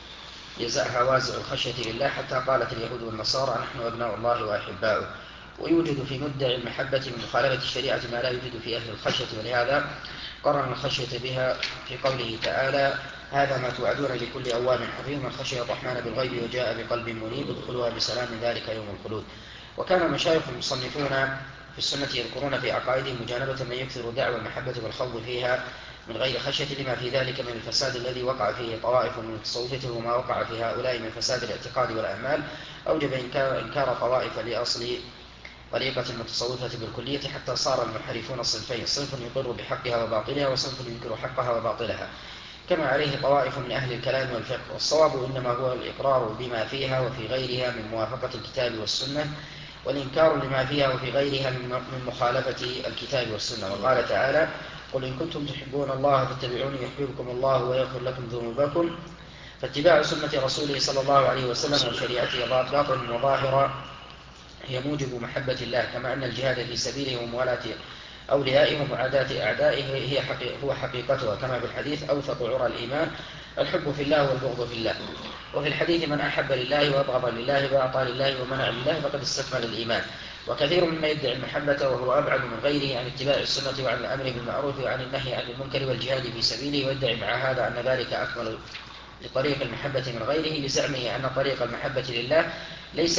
يزعها وازع الخشية لله، حتى قالت اليهود والنصارى: نحن أبناء الله وأحباؤه. ويوجد في مدعي المحبة من مخالفة الشريعة ما لا يوجد في أهل الخشية، ولهذا قرن الخشية بها في قوله تعالى: هذا ما توعدون لكل أواب حفيظ، من خشي الرحمن بالغيب وجاء بقلب منيب ادخلوها بسلام ذلك يوم الخلود. وكان المشايخ المصنفون في السنة يذكرون في عقائدهم مجانبة من يكثر دعوى المحبة والخوض فيها من غير خشية، لما في ذلك من الفساد الذي وقع فيه طوائف من المتصوفة، وما وقع في هؤلاء من فساد الاعتقاد والأعمال أوجب إنكار طوائف لأصل طريقة المتصوفة بالكلية، حتى صار المنحرفون صنفين: صنف يقر بحقها وباطلها، وصنف ينكر حقها وباطلها، كما عليه طوائف من أهل الكلام والفقه. والصواب إنما هو الإقرار بما فيها وفي غيرها من موافقة الكتاب والسنة، والإنكار لما فيها وفي غيرها من مخالفة الكتاب والسنة. وقال تعالى: قل إن كنتم تحبون الله فاتبعوني يحببكم الله ويغفر لكم ذنوبكم. فاتباع سنة رسوله صلى الله عليه وسلم وشريعته باطن وظاهرة هي موجب محبة الله، كما أن الجهاد في سبيله وموالاة أوليائه ومعاداة أعدائه هو حقيقتها، كما في الحديث: أوثق عرى الإيمان الحب في الله والبغض في الله. وفي الحديث: من أحب لله وأبغض لله وأعطى لله ومنع لله فقد استكمل الإيمان. وكثير مما يدعي المحبة وهو أبعد من غيره عن اتباع السنة وعن الأمر بالمعروف وعن النهي عن المنكر والجهاد في سبيله، ويدعي مع هذا أن ذلك أكمل لطريق المحبة من غيره، لزعمه أن طريق المحبة لله ليس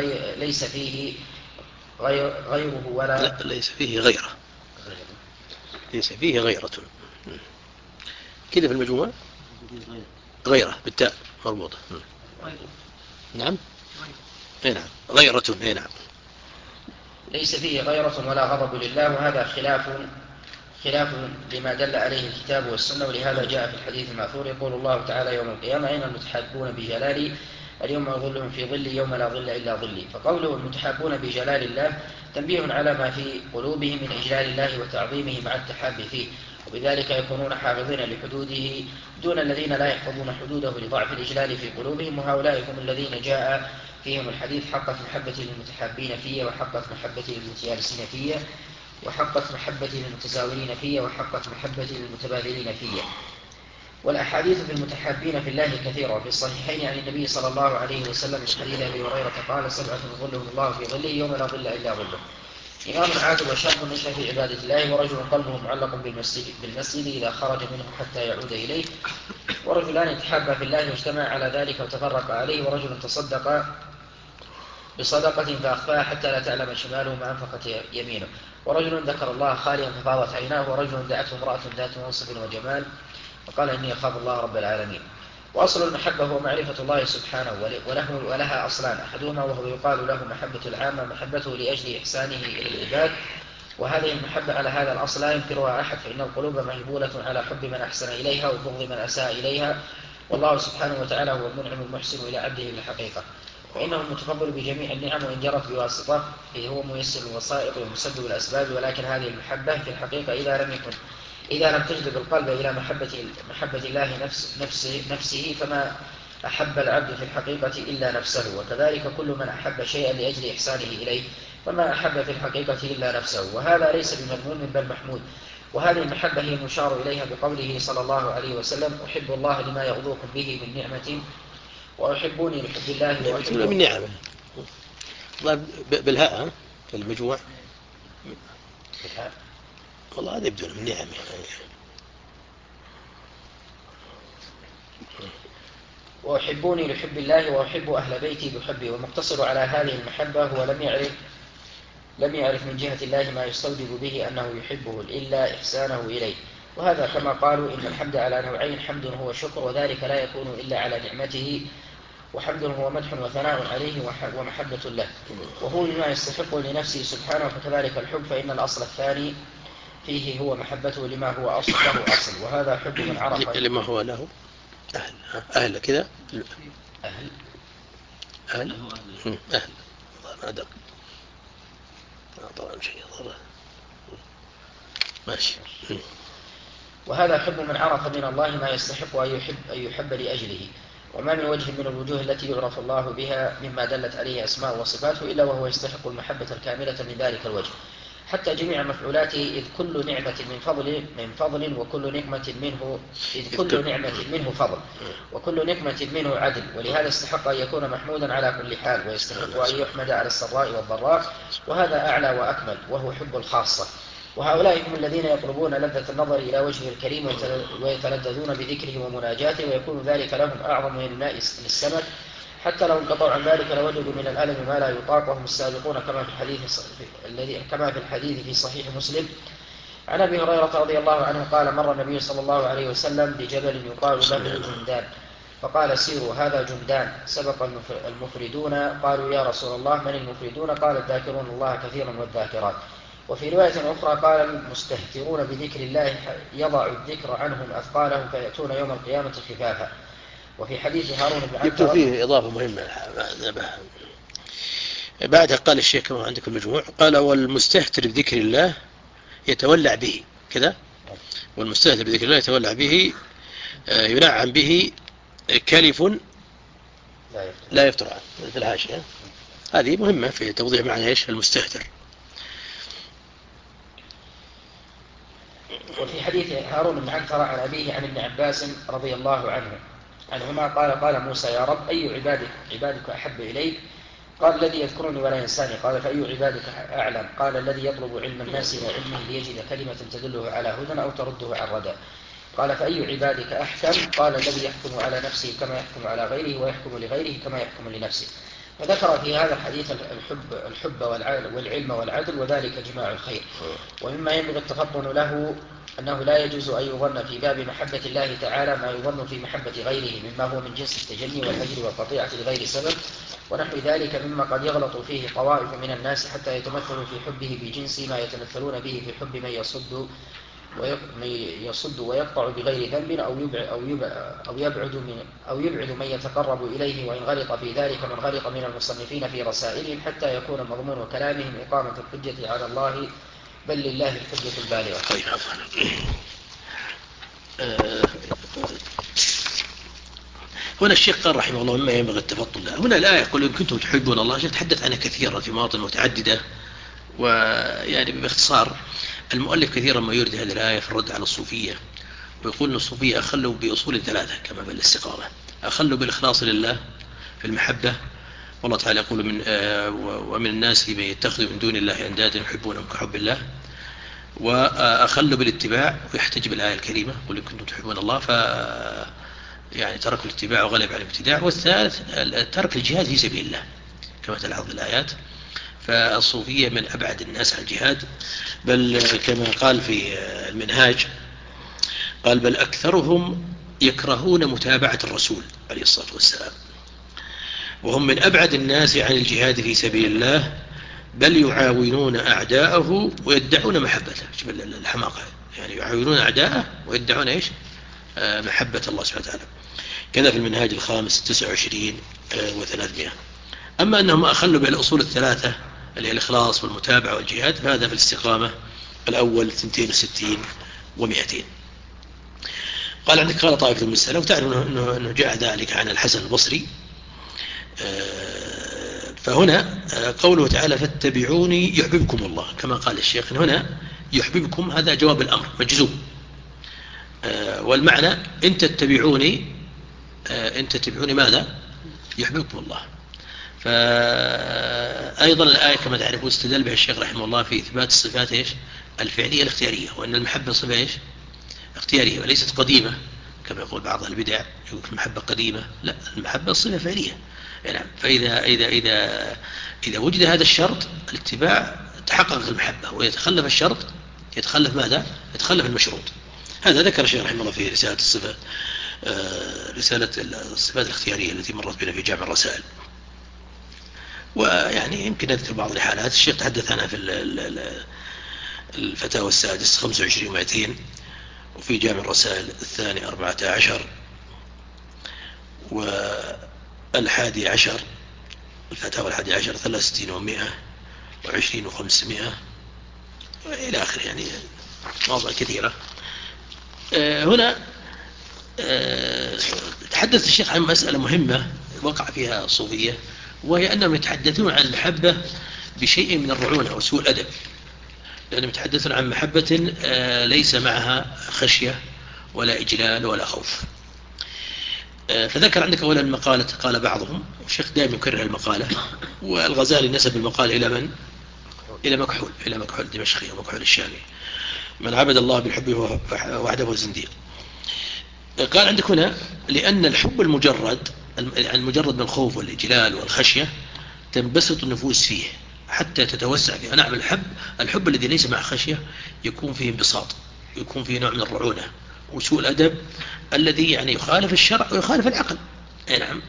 فيه غيره ولا
لا، ليس فيه غيره، ليس فيه غيرة كده في المجموعة، غيرة بالتاء مربوطة. نعم نعم غيرة. نعم
ليس فيه غيرة ولا غضب لله، وهذا خلاف لما دل عليه الكتاب والسنة. ولهذا جاء في الحديث المأثور: يقول الله تعالى يوم القيامة: أين المتحابون بجلالي؟ اليوم أظلهم في ظلي يوم لا ظل إلا ظلي. فقوله المتحابون بجلال الله تنبيه على ما في قلوبهم من إجلال الله وتعظيمه مع التحاب فيه، وبذلك يكونون حافظين لحدوده دون الذين لا يحفظون حدوده لضعف الإجلال في قلوبهم. وهؤلاء هم الذين جاء فيهم الحديث: حقت محبتي للمتحابين فيه، وحقت محبتي للمتيالسين فيه، وحقت محبتي للمتزاورين فيه، وحقت محبتي للمتبادلين فيه. والأحاديث في المتحابين في الله كثيرة. في الصحيحين عن النبي صلى الله عليه وسلم في حديث أبي هريرة قال: 7 يظلهم الله في ظله يوم لا ظل إلا ظله: إمام عادل وشاب نشأ في عبادة الله، ورجل قلبه معلق بالمسجد إذا خرج منه حتى يعود إليه، ورجلان يتحابا في الله واجتمعا على ذلك وتفرقا عليه، ورجل تصدق بصدقة فأخفاها حتى لا تعلم شماله ما أنفقت يمينه، ورجل ذكر الله خاليا ففاضت عيناه، ورجل دعته امرأة ذات منصب وجمال فقال: إني أخاف الله رب العالمين. وأصل المحبة هو معرفة الله سبحانه، ولها أصلان، أحدهما وهو يقال له محبة العامة، محبته لأجل إحسانه إلى العباد، وهذه المحبة على هذا الأصل لا ينكرها أحد، فإن القلوب مهبولة على حب من أحسن إليها وبغض من أساء إليها، والله سبحانه وتعالى هو المنعم المحسن إلى عبده بالحقيقة، فإنه المتفضل بجميع النعم وإن جرت بواسطة، هو ميسر الوسائط ومسبب الأسباب، ولكن هذه المحبة في الحقيقة إذا لم تجذب القلب إلى محبة الله نفسه فما أحب العبد في الحقيقة إلا نفسه، وكذلك كل من أحب شيئا لأجل إحسانه إليه فما أحب في الحقيقة إلا نفسه، وهذا ليس بمذموم بل محمود. وهذه المحبة هي المشار إليها بقوله صلى الله عليه وسلم: أحب الله لما يغضوكم به من نعمة وأحبوني لحب الله
من نعمة بالهاء في المجموع والله هذا يبدون من نعمة
وأحبوني لحب الله وأحب أهل بيتي بحبي، والمقتصر على هذه المحبة هو لم يعرف من جهة الله ما يستوجب به أنه يحبه إلا إحسانه إليه، وهذا كما قالوا إن الحمد على نوعين: حمد هو شكر وذلك لا يكون إلا على نعمته، وحمد هو مدح وثناء عليه ومحبة له، وهو بما يستحق لنفسه سبحانه، فكذلك الحب، فإن الأصل الثاني فيه هو محبته لما هو أصل له أصل، وهذا حب من عرف
لما هو له أهل كذا أهل ما أدرك طبعا شيء ماشي.
وهذا حب من عرف من الله ما يستحق أن يحب لأجله، وما من وجه من الوجوه التي يعرف الله بها مما دلت عليه أسماء وصفاته إلا وهو يستحق المحبة الكاملة من ذلك الوجه، حتى جميع مفعولاته، إذ كل نعمة من فضل وكل نقمة منه، إذ كل نعمة منه فضل وكل نقمة منه عدل، ولهذا استحق أن يكون محمودا على كل حال، ويستحق أن يحمد على السراء والضراء، وهذا أعلى وأكمل، وهو حب الخاصة. وهؤلاء هم الذين يطلبون لذة النظر إلى وجهه الكريم ويتلذذون بذكره ومناجاته، ويكون ذلك لهم أعظم من الماء للسمك، حتى لو انقطعوا عن ذلك لوجدوا من الألم ما لا يطاق، وهم السابقون كما في الحديث في صحيح مسلم عن أبي هريرة رضي الله عنه قال: مر النبي صلى الله عليه وسلم بجبل يقال له جندان، فقال: سيروا هذا جندان سبق المفردون. قالوا: يا رسول الله من المفردون؟ قال: الذاكرون الله كثيرا والذاكرات. وفي رواية أخرى قال: المستهترون بذكر الله يضع الذكر عنهم أثقالهم فيأتون يوم القيامة خفافا. وفي حديث هارون بن
عنترة جبت فيه إضافة مهمة بعدها قال الشيخ كما عندكم المجموع قال: والمستهتر بذكر الله يتولع به كذا، والمستهتر بذكر الله يتولع به ينعم به كلف لا يفتر عنه في الحاشية. هذه مهمة في توضيح معنى ايش المستهتر.
وفي حديث هارون بن عنترة عن أبيه عن ابن عباس رضي الله عنهما قال موسى: يا رب أي عبادك أحب إليك؟ قال: الذي يذكرني ولا ينساني. قال: فأي عبادك أعلم؟ قال: الذي يطلب علم الناس إلى علمه ليجد كلمة تدله على هدى أو ترده عن ردى. قال: فأي عبادك أحكم؟ قال: الذي يحكم على نفسه كما يحكم على غيره ويحكم لغيره كما يحكم لنفسه. فذكر في هذا الحديث الحب والعلم والعدل، وذلك جماع الخير. ومما ينبغي التفطن له أنه لا يجوز أن يظن في باب محبة الله تعالى ما يظن في محبة غيره مما هو من جنس التجني والهجر والقطيعة لغير سبب ونحو ذلك مما قد يغلط فيه طوائف من الناس حتى يتمثلوا في حبه بجنس ما يتمثلون به في حب من يصد ويقطع بغير ذنب أو يبعد من يتقرب إليه، وإن غلط في ذلك من غلط من المصنفين في رسائلهم حتى يكون مضمون كلامهم إقامة الحجة على الله بل لله الحجة البالغة.
طيب هنا الشيخ قال رحمه الله مما ينبغي التفضل له. هنا الآية يقول: إن كنتم تحبون الله، تحدث عنها كثيرا في مواطن متعددة، ويعني باختصار المؤلف كثيرا ما يرد هذه الآية في الرد على الصوفية، ويقول أن الصوفية أخلوا بأصول ثلاثة كما في الاستقامة: أخلوا بالإخلاص لله في المحبة، والله تعالى يقول ومن الناس من يتخذ من دون الله أندادا يحبونهم كحب الله، وأخلوا بالاتباع ويحتج بالآية الكريمة: قل إن كنتم تحبون الله، يعني تركوا الاتباع وغلب على الابتداع. والثالث ترك الجهاد في سبيل الله كما تلاحظ الآيات. فالصوفية من أبعد الناس عن الجهاد، بل كما قال في المنهاج قال: بل أكثرهم يكرهون متابعة الرسول عليه الصلاة والسلام، وهم من أبعد الناس عن الجهاد في سبيل الله، بل يعاونون أعداءه ويدعون محبته. شوف الحماقة، يعني يعاونون أعداءه ويدعون إيش؟ محبة الله سبحانه وتعالى. كذا في المنهاج الخامس 29 و300. أما أنهم أخلوا بالأصول الثلاثة اللي هي الإخلاص والمتابعة والجهاد، فهذا في الاستقامة الأول 62 و200. قال عندك قال طائفة من السلف، وتعرف أنه جاء ذلك عن الحسن البصري. فهنا قوله تعالى فاتبعوني يحببكم الله، كما قال الشيخ هنا يحببكم، هذا جواب الأمر مجزوم. والمعنى إن تتبعوني ماذا؟ يحببكم الله. فأيضا الآية كما تعرفون استدل بها الشيخ رحمه الله في إثبات الصفات إيش؟ الفعلية الاختيارية، وأن المحبة صفة إيش؟ اختيارية وليست قديمة كما يقول بعض البدع، يقول المحبة قديمة، لا، المحبة صفة فعلية. يعني فإذا إذا وجد هذا الشرط الاتباع تحقق المحبة، ويتخلف الشرط يتخلف ماذا؟ يتخلف المشروط. هذا ذكر الشيخ رحمه الله في رسالة الصفات، رسالة الصفات الاختيارية التي مرت بنا في جامع الرسائل. ويعني يمكن نذكر بعض الحالات الشيخ تحدث عنها في الفتاوى السادس 25 و200، وفي جامع الرسائل الثاني 14 والحادي عشر، الفتاوى الحادي عشر 63 و100 و20 و500 إلى آخر، يعني مواضع كثيرة. هنا تحدث الشيخ عن مسألة مهمة وقع فيها الصوفية، وهي أنهم يتحدثون عن المحبة بشيء من الرعونة وسوء الأدب، لأنهم يتحدثون عن محبة ليس معها خشية ولا إجلال ولا خوف. فذكر عندك أولا مقالة قال بعضهم، والشيخ دائما يكرر المقالة، والغزالي نسب المقالة إلى من؟ إلى مكحول دمشقي ومكحول الشامي، من عبد الله بالحب وحده هو الزنديق. قال عندك هنا لأن الحب المجرد من الخوف والإجلال والخشية تنبسط النفوس فيه حتى تتوسع فيه. نعم، الحب الذي ليس مع خشية يكون فيه انبساط، يكون فيه نوع من الرعونة وسوء الأدب الذي يعني يخالف الشرع ويخالف العقل. نعم.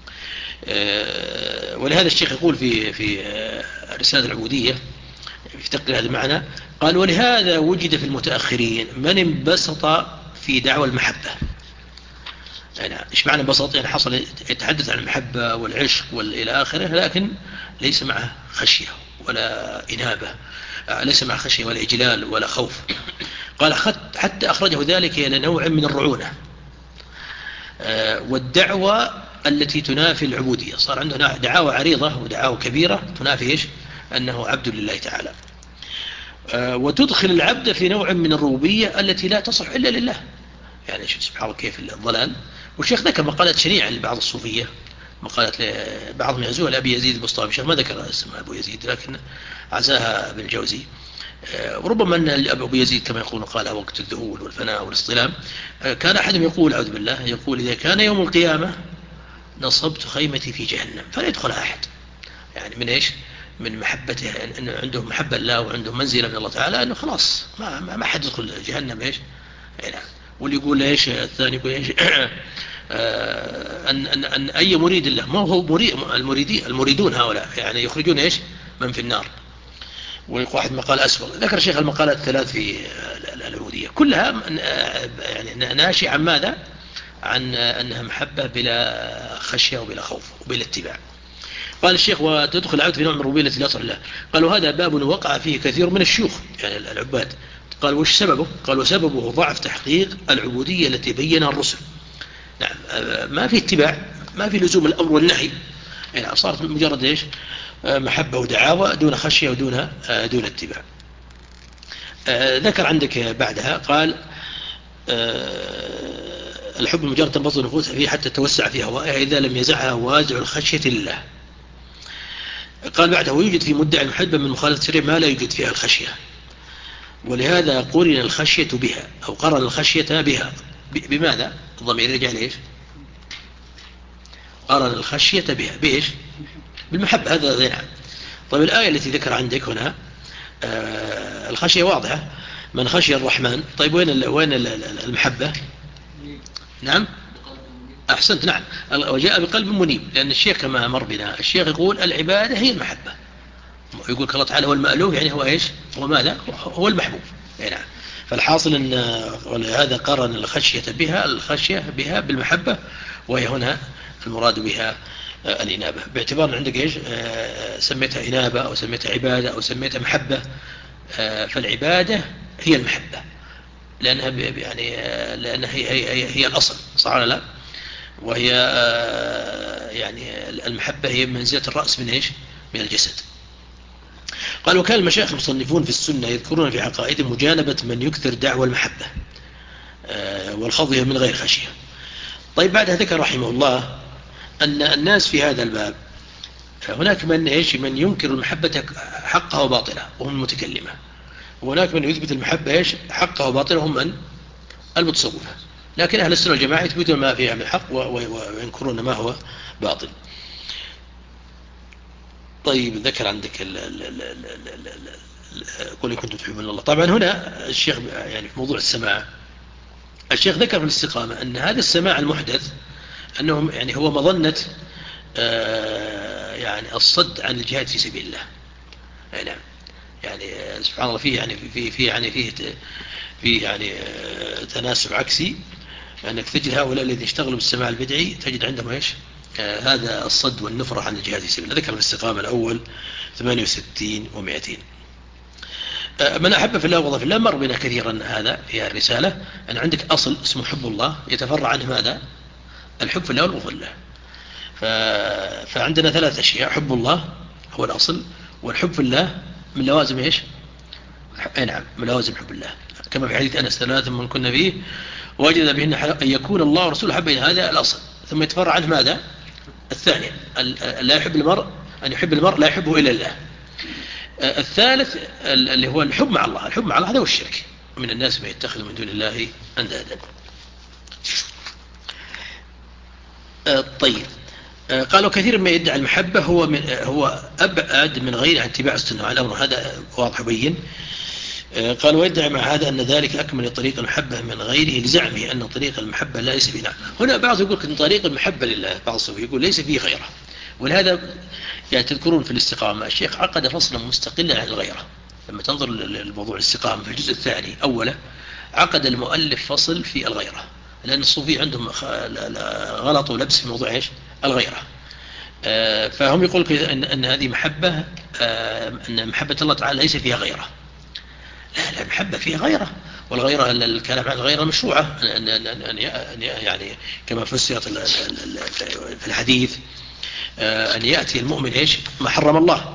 ولهذا الشيخ يقول في رسالة العبودية في تقرير هذا المعنى، قال ولهذا وجد في المتأخرين من انبسط في دعوى المحبة. يعني إيش معنى انبسط؟ يعني حصل يتحدث عن المحبة والعشق والى آخره، لكن ليس معه خشية ولا إنابة، ليس معه خشية ولا إجلال ولا خوف. قال حتى أخرجه ذلك إلى نوع من الرعونة والدعوة التي تنافي العبودية. صار عنده دعاوى عريضة ودعاوى كبيرة تنافي إيش؟ أنه عبد لله تعالى، وتدخل العبد في نوع من الربوبية التي لا تصح إلا لله. يعني شوف سبحان الله كيف الضلال. والشيخ ذكر مقالات شنيعة لبعض الصوفية، مقالات بعضهم يعزوها لأبي يزيد البسطامي. الشيخ ما ذكر اسم أبو يزيد، لكن عزاها ابن الجوزي. وربما أن أبو يزيد كما يقول قالها وقت الذهول والفناء والاصطلام. كان أحدهم يقول أعوذ بالله، يقول إذا كان يوم القيامة نصبت خيمتي في جهنم فلا يدخلها أحد. يعني من إيش؟ من محبته، أنه عنده محبة الله وعنده منزلة من الله تعالى، أنه خلاص ما حد يدخل جهنم. إيش؟ يعني واللي يقول إيش الثاني يقول إيش أن أي مريد الله ما هو المريدون هؤلاء يعني يخرجون إيش؟ من في النار. وواحد مقال أسفل ذكر شيخ المقالات الثلاث في العبودية كلها يعني ناشئة عن ماذا؟ عن أنها محبة بلا خشية وبلا خوف وبلا اتباع. قال الشيخ وتدخل العبد في نوع من الربوبية التي لا تصل له. قال وهذا باب وقع فيه كثير من الشيوخ يعني العباد. قال وش سببه؟ قال وسببه ضعف تحقيق العبودية التي بينها الرسل. نعم، ما في اتباع، ما في لزوم الأمر والنهي، يعني صارت مجرد إيش؟ محبة ودعاوى دون خشية ودون اتباع. ذكر عندك بعدها قال الحب المجرد تنبسط النفوس فيه حتى توسع في هوائها إذا لم يزعها وازع الخشية لله. قال بعده ويوجد في مدعي المحبة من مخالفة الشريعة ما لا يوجد فيها الخشية، ولهذا قرن الخشية بها أو قرن الخشية بها. بماذا؟ الضمير يرجع ليش؟ قرن الخشية بها بإيش؟ بالمحبة. هذا ضيعا. طيب الآية التي ذكر عندك هنا الخشية واضحة، من خشي الرحمن. طيب وين المحبة؟ نعم أحسنت، نعم، وجاء بقلب منيب، لأن الشيخ كما مر بنا الشيخ يقول العبادة هي المحبة، يقول الله تعالى هو المألوف، يعني هو إيش؟ هو ماذا؟ هو المحبوب. نعم. فالحاصل أن ولهذا قرن الخشية بها بالمحبة، وهي هنا المراد بها الإنابة، باعتبار أن عندك إيش؟ سميتها إنابة أو سميتها عبادة أو سميتها محبة. فالعبادة هي المحبة، لأنها يعني لأنها هي الأصل، صح ولا لا؟ وهي يعني المحبة هي منزلة الرأس من إيش؟ من الجسد. قال وكان المشايخ المصنفون في السنة يذكرون في عقائدهم مجانبة من يكثر دعوى المحبة والخضية من غير خشية. طيب بعدها ذكر رحمه الله أن الناس في هذا الباب هناك من إيش؟ من ينكر المحبة حقها وباطلها وهم المتكلمة، وهناك من يثبت المحبة إيش؟ حقها وباطلها هم من المتصوفة. لكن أهل السنة والجماعة يثبتون ما فيها من حق وينكرون ما هو باطل. طيب ذكر عندك قل إن كنتم تحبون الله. طبعا هنا الشيخ يعني في موضوع السماع، الشيخ ذكر في الاستقامة أن هذا السماع المحدث أنه يعني هو مظنة يعني الصد عن الجهاد في سبيل الله. نعم. يعني سبحان الله فيه يعني فيه يعني تناسب عكسي، أنك تجد هؤلاء الذين يشتغلوا بالسماع البدعي تجد عندهم إيش؟ هذا الصد والنفرة عن الجهاد في سبيل الله. ذكر في الاستقامة الأول 68 و200. من أحب في الله وبغض في الله مر بنا كثيرا هذا في الرسالة، أن عندك أصل اسمه حب الله يتفرع عنه ماذا؟ الحب في الله والبغض في الله. فعندنا 3 أشياء: حب الله هو الأصل، والحب في الله من لوازم إيش؟ نعم، من لوازم حب الله، كما في حديث أنس 3 من كنا فيه وجد بهن أن يكون الله ورسوله حب، هذا الأصل. ثم يتفرع عنه ماذا؟ الثاني لا يحب المرء أن يحب المرء لا يحبه إلا الله. الثالث اللي هو الحب مع الله. الحب مع الله هذا هو الشرك، من الناس ما يتخذ من دون الله أندادا. طيب قالوا كثير ما يدعي المحبة هو أبعد من غير اتباع السنة على الأمر، هذا واضح بين. قال ويدعي مع هذا أن ذلك أكمل طريق المحبة من غيره لزعمه أن طريق المحبة لا ليس فيه. هنا بعض يقول أن طريق المحبة لله، بعض الصوفية يقول ليس فيه غيره. ولهذا يعني تذكرون في الاستقامة الشيخ عقد فصلا مستقلا عن الغيرة. لما تنظر للموضوع الاستقامة في الجزء الثاني أولا عقد المؤلف فصل في الغيرة، لأن الصوفية عندهم غلط ولبس في موضوع إيش؟ الغيرة. فهم يقول أن هذه محبة، أن محبة الله تعالى ليس فيها غيرة. لا، المحبة فيها غيرة، والغيرة الكلام عن الغيرة مشروعة، أن يعني كما فسرت في الحديث أن يأتي المؤمن إيش؟ ما حرم الله،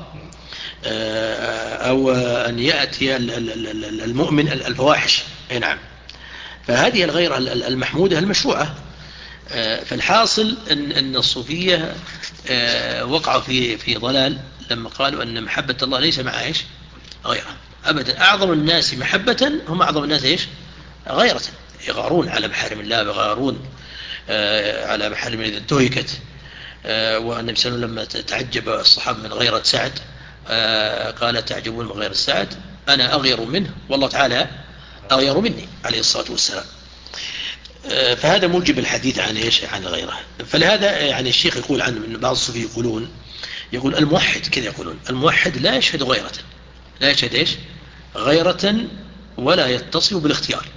أو أن يأتي المؤمن الفواحش. نعم. فهذه الغيرة المحمودة المشروعة. فالحاصل أن الصوفية وقعوا في ضلال لما قالوا أن محبة الله ليس مع إيش؟ غيرة أبدا. أعظم الناس محبة هم أعظم الناس إيش؟ غيرة. يغارون على محارم الله، يغارون على محارم إذا انتهكت. والنبي صلى الله عليه وسلم لما تعجب الصحابة من غيرة سعد قال تعجبون من غيرة سعد أنا أغير منه والله تعالى أغير مني عليه الصلاة والسلام. فهذا موجب الحديث عن إيش؟ عن الغيرة. فلهذا يعني الشيخ يقول عن بعض الصوفية يقول الموحد كذا، يقولون الموحد لا يشهد غيرة، لا يشهد إيش؟ غيرة، ولا يتصل بالاختيار.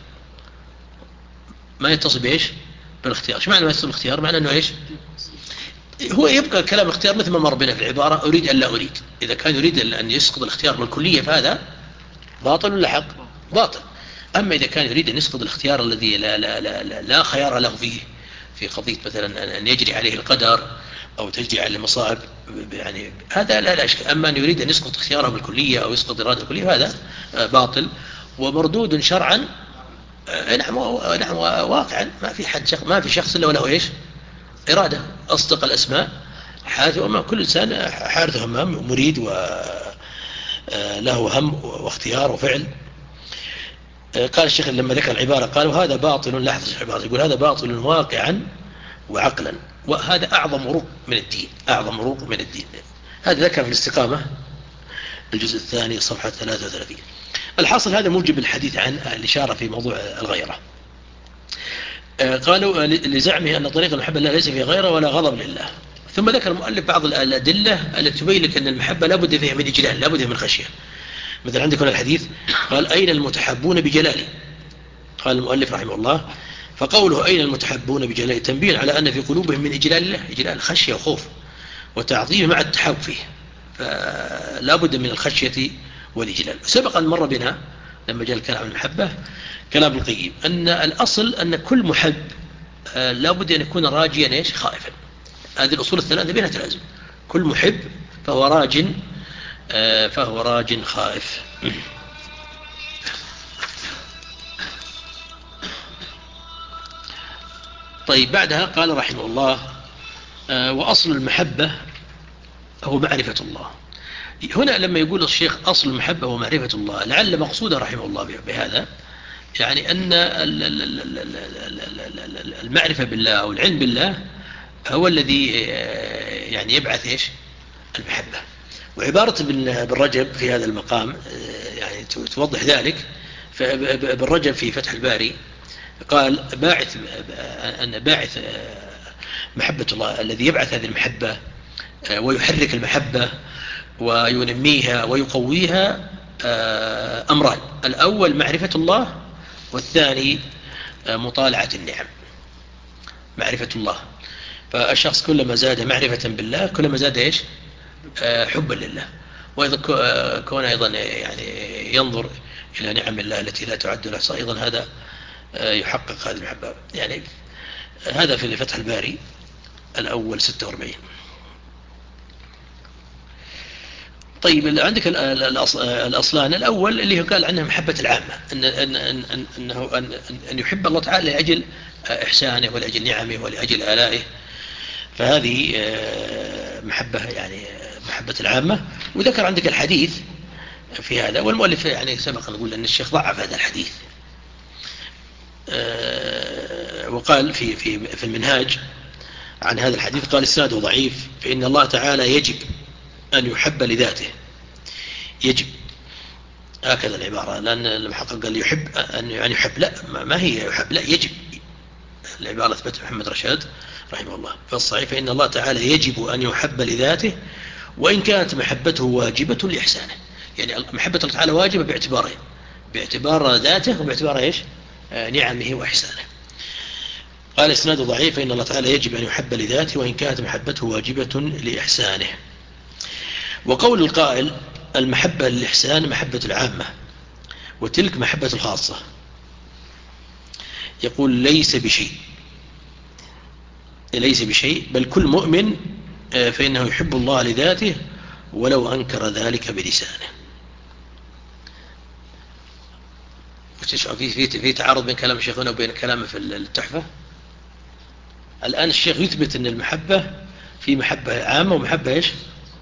ما يتصل بإيش؟ بالاختيار. ايش معنى ما يتصل بالاختيار؟ معنى أنه إيش؟ هو يبقى كلام الاختيار مثل ما مر بنا في العبارة أريد أن لا أريد. إذا كان يريد أن يسقط الاختيار بالكلية فهذا باطل ولا حق؟ باطل. أما إذا كان يريد أن يسقط الاختيار الذي لا خيار له فيه، في قضية مثلا أن يجري عليه القدر أو تجري عليه المصائب، يعني هذا لا أشكال. أما أن يريد أن يسقط اختياره بالكلية أو يسقط إرادة الكلية هذا باطل ومردود شرعا. نعم واقعا ما في شخص إلا وله إيش؟ إرادة. أصدق الأسماء حارث وأمام، كل إنسان حارث همام مريد وله هم واختيار وفعل. قال الشيخ لما ذكر العبارة قال وهذا باطل، لاحظ العبارة يقول هذا باطل واقعا وعقلا، وهذا أعظم عروق من الدين، أعظم عروق من الدين. هذا ذكر في الاستقامة الجزء الثاني صفحة 33. الحاصل هذا موجب الحديث عن الإشارة في موضوع الغيرة. قالوا لزعمه أن طريق المحبة لله ليس فيها غيره ولا غضب لله. ثم ذكر المؤلف بعض الأدلة التي تبين لك أن المحبة لا بد فيها من إجلال، لا بد من خشية. مثل عندكم الحديث قال أين المتحبون بجلالي، قال المؤلف رحمه الله فقوله أين المتحبون بجلالي تنبيه على أن في قلوبهم من إجلال الله، إجلال خشية وخوف وتعظيم مع التحاب فيه، فلا بد من الخشية والإجلال. سبق أن مر بنا لما جاء الكلام عن المحبة كلام القيم أن الأصل أن كل محب لا بد أن يكون راجيا إيش خائفا. هذه الأصول الثلاثة بينها تلازم، كل محب فهو راج خائف. طيب بعدها قال رحمه الله وأصل المحبة هو معرفة الله. هنا لما يقول الشيخ أصل المحبة هو معرفة الله، لعل مقصوده رحمه الله بهذا يعني أن المعرفة بالله أو العلم بالله هو الذي يعني يبعث إيش المحبة. وعبارة ابن رجب في هذا المقام يعني توضح ذلك. فابن رجب في فتح الباري قال باعث محبة الله الذي يبعث هذه المحبة ويحرك المحبة وينميها ويقويها أمران: الأول معرفة الله، والثاني مطالعة النعم. معرفة الله، فالشخص كلما زاد معرفة بالله كلما زاد إيش حبا لله، وإذا كون أيضا يعني ينظر إلى نعم الله التي لا تعد ولا تحصى أيضا هذا يحقق هذه المحبة. يعني هذا في فتح الباري الأول 46. طيب عندك الأصلان. الأول اللي هو قال عنه محبة العامة، أن يحب الله تعالى لأجل إحسانه ولأجل نعمه ولأجل آلائه، فهذه محبة يعني محبة العامة. وذكر عندك الحديث في هذا، والمؤلف يعني سبق نقول أن الشيخ ضعف هذا الحديث، وقال في المنهاج عن هذا الحديث قال إسناده ضعيف، فإن الله تعالى يجب أن يحب لذاته. يجب، هكذا العبارة، لأن المحقق قال يحب أن يحب، لا ما هي يحب، لا يجب. العبارة أثبتها محمد رشاد رحمه الله. فالصحيح فإن الله تعالى يجب أن يحب لذاته وإن كانت محبته واجبة لإحسانه. يعني محبة الله تعالى واجبة باعتبارين: باعتبار ذاته وباعتبار إيش نعمه وإحسانه. قال إسناده ضعيف فإن الله تعالى يجب أن يحب لذاته وإن كانت محبته واجبة لإحسانه. وقول القائل المحبة للإحسان محبة العامة وتلك محبة الخاصة، يقول ليس بشيء بل كل مؤمن فإنه يحب الله لذاته ولو أنكر ذلك بلسانه. في تعارض بين كلام شيخنا وبين كلامه في التحفة. الآن الشيخ يثبت أن المحبة في محبة عامة ومحبة إيش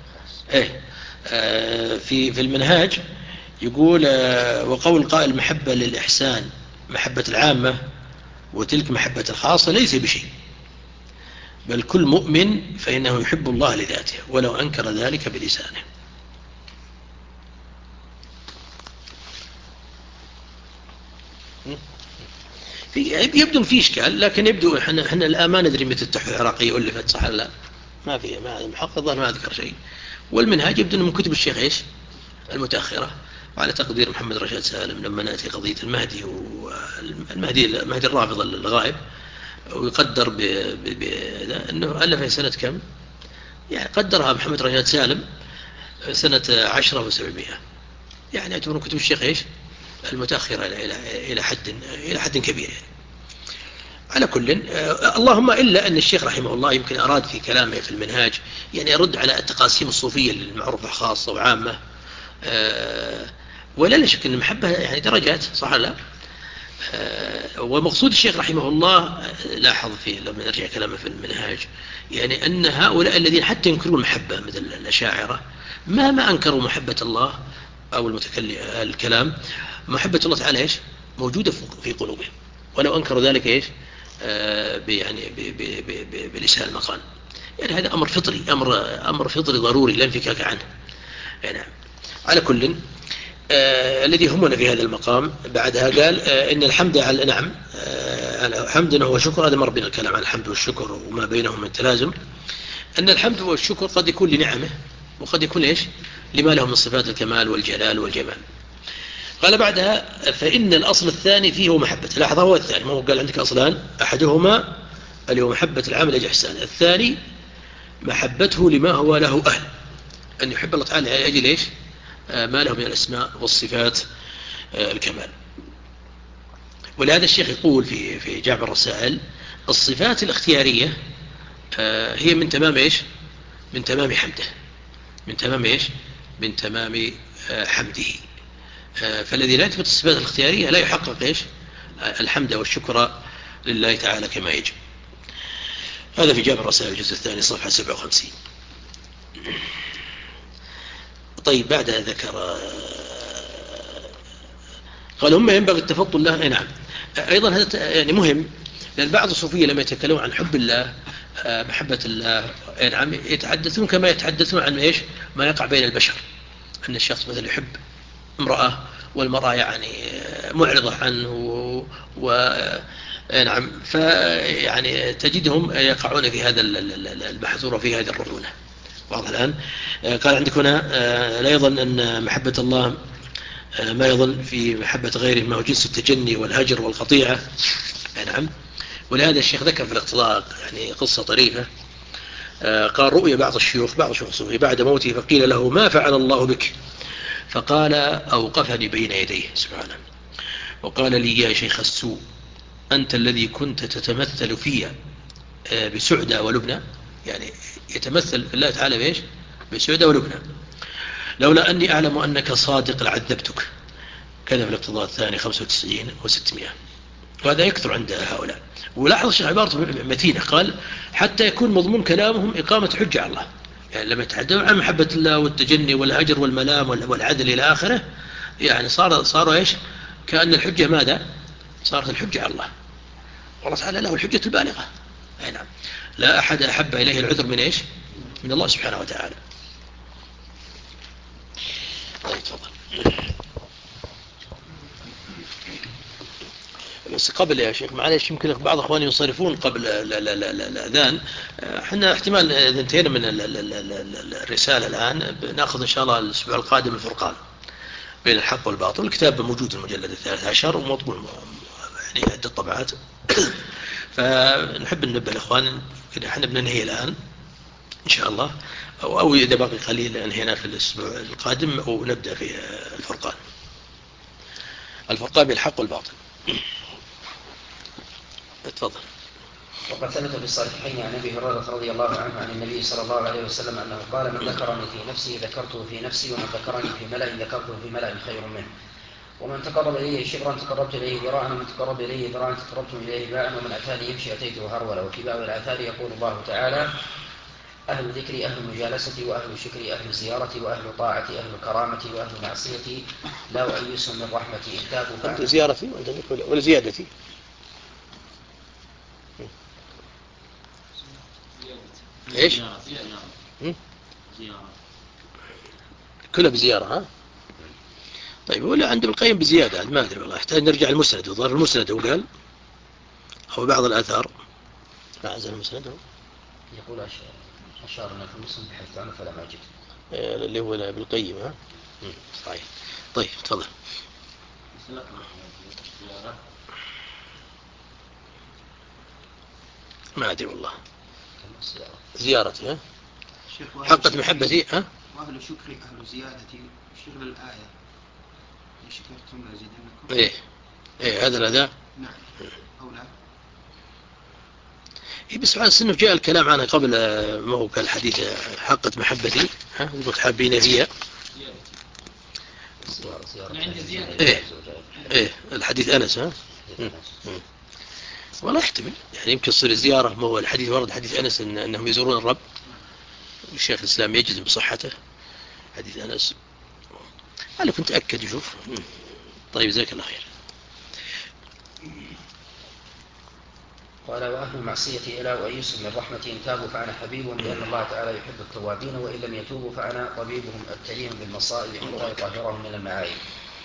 في المنهاج يقول وقول قائل محبة للإحسان محبة العامة وتلك محبة الخاصة ليس بشيء بل كل مؤمن فإنه يحب الله لذاته ولو أنكر ذلك بلسانه. يبدو في إشكال، لكن يبدو إحنا الآن ما ندري متى التحفة العراقية ألفت، صح لا؟ ما في، ما محقق ما أذكر شيء. والمنهاج يبدو من كتب الشيخ إيش المتأخرة، وعلى تقدير محمد رشاد سالم لما نأتي قضية المهدي والمهدي الرافض الغائب، ويقدر أنه ألف سنة كم، يعني قدرها محمد رشاد سالم سنة 10 و700، يعني يعتبرون كتب الشيخ إيش المتأخرة إلى حد كبير يعني. على كل اللهم إلا أن الشيخ رحمه الله يمكن أراد في كلامه في المنهاج يعني يرد على التقاسيم الصوفية المعروفة خاصة وعامة، ولا شك أن المحبة يعني درجات، صح لا؟ ومقصود الشيخ رحمه الله لاحظ فيه لما نرجع كلامه في المنهاج يعني أن هؤلاء الذين حتى ينكرون المحبة مثل الأشاعرة ما أنكروا محبة الله أو الكلام، محبة الله تعالى إيش موجودة في قلوبهم ولو أنكروا ذلك إيش يعني بلسان المقال. يعني هذا أمر فطري، أمر فطري ضروري لا انفكاك عنه. يعني على كل الذي يهمنا في هذا المقام بعدها قال إن الحمد على نعم الحمد هو شكر، هذا مر بنا الكلام عن الحمد والشكر وما بينهم من تلازم، أن الحمد والشكر قد يكون لنعمه وقد يكون إيش لما له من صفات الكمال والجلال والجمال. قال بعدها فإن الأصل الثاني فيه هو محبة. لاحظ هو الثاني، ما هو قال عندك أصلان، أحدهما اللي هو محبة العمل أجل إحسان، الثاني محبته لما هو له أهل، أن يحب الله تعالى أجل إيش ما له من الأسماء والصفات الكمال. ولهذا الشيخ يقول في جامع الرسائل الصفات الاختيارية هي من تمام إيش من تمام حمده، من تمام إيش من تمام حمده. فالذي لا يثبت الصفات الاختيارية لا يحقق إيش الحمد والشكر لله تعالى كما يجب. هذا في جامع الرسائل الجزء الثاني صفحة 57. طيب بعدها ذكر قال هم ينبغي التفضل له. نعم أيضا هذا يعني مهم، لأن بعض الصوفية لما يتكلمون عن حب الله محبة الله نعم يتحدثون كما يتحدثون عن إيش ما يقع بين البشر، أن الشخص مثلا يحب امرأة والمرأة يعني معرضة عنه نعم فيعني تجدهم يقعون في هذا المحذور وفي هذه الرذولة. واضح الآن. قال عندك هنا لا يظن أن محبة الله ما يظن في محبة غيره ما هو جنس التجني والهجر والقطيعة. نعم. ولهذا الشيخ ذكر في الاقتضاء يعني قصة طريفة. قال رؤيا بعض الشيوخ الصوفية بعد موته فقيل له ما فعل الله بك؟ فقال أوقفني بين يديه سبحانه وقال لي يا شيخ السوء أنت الذي كنت تتمثل في بسعدة ولبنى، يعني يتمثل في الله تعالى بإيش بسعدة ولبنى، لولا أني أعلم أنك صادق لعذبتك. كذا في الاقتضاء الثاني 95 و600. وهذا يكثر عند هؤلاء. ولاحظ الشيخ عبارة متينة، قال حتى يكون مضمون كلامهم إقامة حجة على الله، يعني لما يتحدثون عن محبة الله والتجني والهجر والملام والعدل إلى آخره، يعني صار إيش كأن الحجة ماذا صارت الحجة على الله، والله تعالى له الحجة البالغة. أي نعم. لا أحد أحب إليه العذر من إيش من الله سبحانه وتعالى. طيب تفضل. بس قبل يا شيخ معلش يمكن بعض أخواني ينصرفون قبل الأذان، احنا احتمال إذا انتهينا من الرسالة الآن نأخذ إن شاء الله الأسبوع القادم الفرقان بين الحق والباطل. الكتاب موجود المجلد 13 ومطبوع يعني عدة طبعات. فنحب ننبه الأخوان كده احنا بننهي الآن إن شاء الله، أو إذا باقي قليل أنهينا في الأسبوع القادم أو نبدأ في الفرقان بين الحق والباطل. تفضل.
وقد ثبت في الصحيحين عن ابي هريره رضي الله عنه عن النبي صلى الله عليه وسلم انه قال من ذكرني في نفسي ذكرته في نفسي ومن ذكرني في ملأ ذكرته في ملأ خير منه ومن تقرب اليه شبرا تقربت اليه ذراعا ومن تقرب اليه ذراعا تقربت اليه باعا ومن اتاني يمشي اتيته هرولا. وفي بعض الاثار يقول الله تعالى أهل الذكر أهل المجالسة وأهل الشكر أهل الزيارة وأهل الطاعة أهل الكرامة وأهل المعصية لا أيس من رحمتي إن تابوا
أنت زيارتي ولا زيادتي؟ إيش؟ زيارة كلها بزيارة ها؟ طيب ولا عند القيم بزيادة ما أدري والله، يحتاج نرجع المسند وظهر المسند وقال أو بعض الآثار ما عزل المسند
يقول أشارنا في المسند بحيث عنه فلا ماجد
اللي هو بالقيم ها؟ صحيح. طيب تفضل. ما أدري والله زيارتي ها؟ حقت محبتي ها؟
وأهل شكري أهل زيادتي شغل الآية شكرتم لأزيدنكم.
إيه هذا الأداء.
نعم أو لا.
إيه بس على السنة جاء الكلام عنها قبل ما هو كالحديث حقت محبتي ها قلت حابين فيها. إيه الحديث أنس ها. والله يحتمل يعني يمكن تصير زيارة، ما هو الحديث ورد حديث أنس أنهم يزورون الرب، الشيخ الإسلام يجزم بصحته حديث أنس. أنا كنت أكد يشوف. طيب جزاك الله خير.
قال وأهل المعصية إلى وأيس من رحمتي إن تابوا فأنا حبيبهم لأن الله تعالى يحب التوابين وإن لم يتوبوا فأنا طبيبهم أبتليهم بالمصائب حتى يطهرهم من المعايب.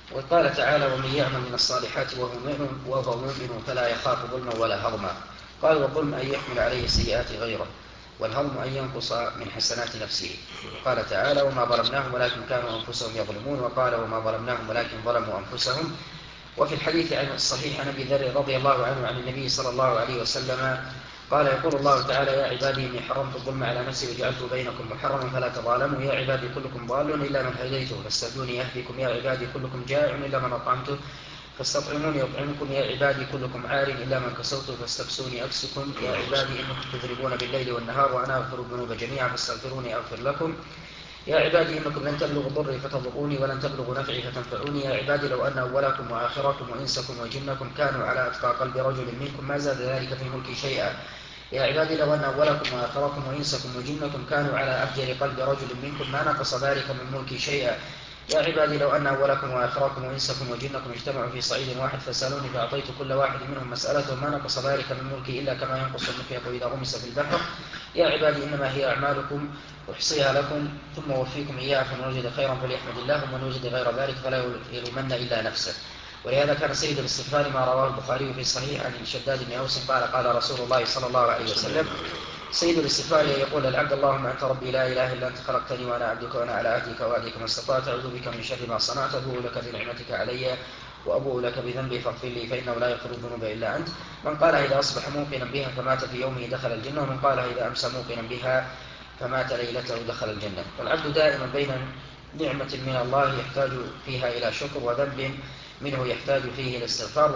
وقال تعالى ومن يعمل من الصالحات وهو مؤمن فلا يخاف ظلما ولا هضما. قال والظلم أن يحمل عليه سيئات غيره، والهضم أن ينقص من حسنات نفسه. قال تعالى وما ظلمناهم ولكن كانوا أنفسهم يظلمون. وقال وما ظلمناهم ولكن ظلموا أنفسهم. وفي الحديث عن الصحيح عن أبي ذر رضي الله عنه عن النبي صلى الله عليه وسلم قال يقول الله تعالى يا عبادي إني حرمت الظلم على نفسي وجعلته بينكم محرما فلا تظالموا. يا عبادي كلكم ضال إلا من هديته فاستهدوني يهديكم. يا عبادي كلكم جائع إلا من أطعمته فاستطعموني أطعمكم. يا عبادي كلكم عار إلا من كسوته فاستكسوني أكسكم. يا عبادي إنكم تذنبون بالليل والنهار وأنا أغفر الذنوب جميعا فاستغفروني أغفر لكم. يا عبادي إنكم لن تبلغوا ضري فتضروني ولن تبلغوا نفعي فتنفعوني. يا عبادي لو أن أولكم وآخركم وإنسكم وجنكم كانوا على أتقى قلب رجل منكم ما زاد ذلك في ملكي شيئا. يا عبادي لو أن أولكم وآخركم وإنسكم وجنكم كانوا على أفجر قلب رجل منكم ما نقص ذلك من ملكي شيئا. يا عبادي لو أن أولكم وآخركم وإنسكم وجنكم اجتمعوا في صعيد واحد فسألوني فأعطيت كل واحد منهم مسألته ما نقص ذلك من ملكي إلا كما ينقص المخيط إذا غمس في البحر. يا عبادي إنما هي أعمالكم أحصيها لكم ثم أوفيكم إياها فمن وجد خيرا فليحمد الله ومن وجد غير ذلك فلا يلومن إلا نفسه. ولهذا كان سيد الاستغفار ما رواه البخاري في صحيح عن شداد بن أوس قال قال رسول الله صلى الله عليه وسلم سيد الاستغفار يقول العبد اللهم أنت ربي لا إله إلا أنت خلقتني وأنا عبدك وأنا على عهدك ووعدك ما استطعت أعوذ بك من شر ما صنعت أبوء لك بنعمتك علي وأبوء لك بذنبي فاغفر لي فإنه لا يغفر الذنوب إلا أنت. من قالها إذا أصبح موقنا بها فمات في يومه دخل الجنة ومن قالها إذا أمسى موقنا بها فمات ليلته دخل الجنة. والعبد دائما بين نعمة من الله يحتاج فيها إلى شكر وذنب منه يحتاج فيه الاستغفار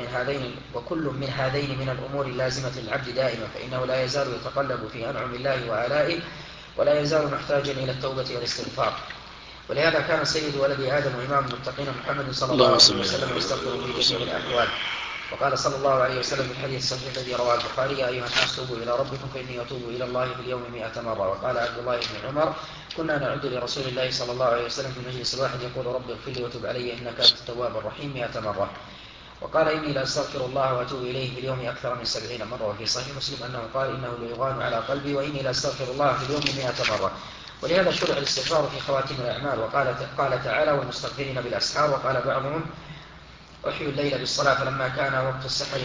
وكل من هذين من الأمور اللازمة للعبد دائما فإنه لا يزال يتقلب في أنعم الله وآلائه ولا يزال محتاجا إلى التوبة والاستغفار. ولهذا كان سيد ولد آدم وإمام المتقين محمد صلى الله عليه وسلم يستغفر في جميع الأحوال. وقال صلى الله عليه وسلم في الحديث الصحيح الذي رواه البخاري يا أيها الناس توبوا إلى ربكم فإني أتوب إلى الله في اليوم 100 مرة. وقال عبد الله بن عمر كنا نعد لرسول الله صلى الله عليه وسلم في المجلس الواحد يقول رب اغفر لي وتب علي إنك أنت التواب الرحيم 100 مرة. وقال إني لا أستغفر الله وأتوب إليه في اليوم أكثر من 70 مرة. وفي صحيح مسلم أنه قال إنه ليغان على قلبي وإني لا أستغفر الله في اليوم 100 مرة. ولهذا شرع الاستغفار في خواتم الأعمال. قال تعالى والمستغفرين بالأسحار. وقال بعضهم أحيوا الليل بالصلاة فلما كان وقت السحر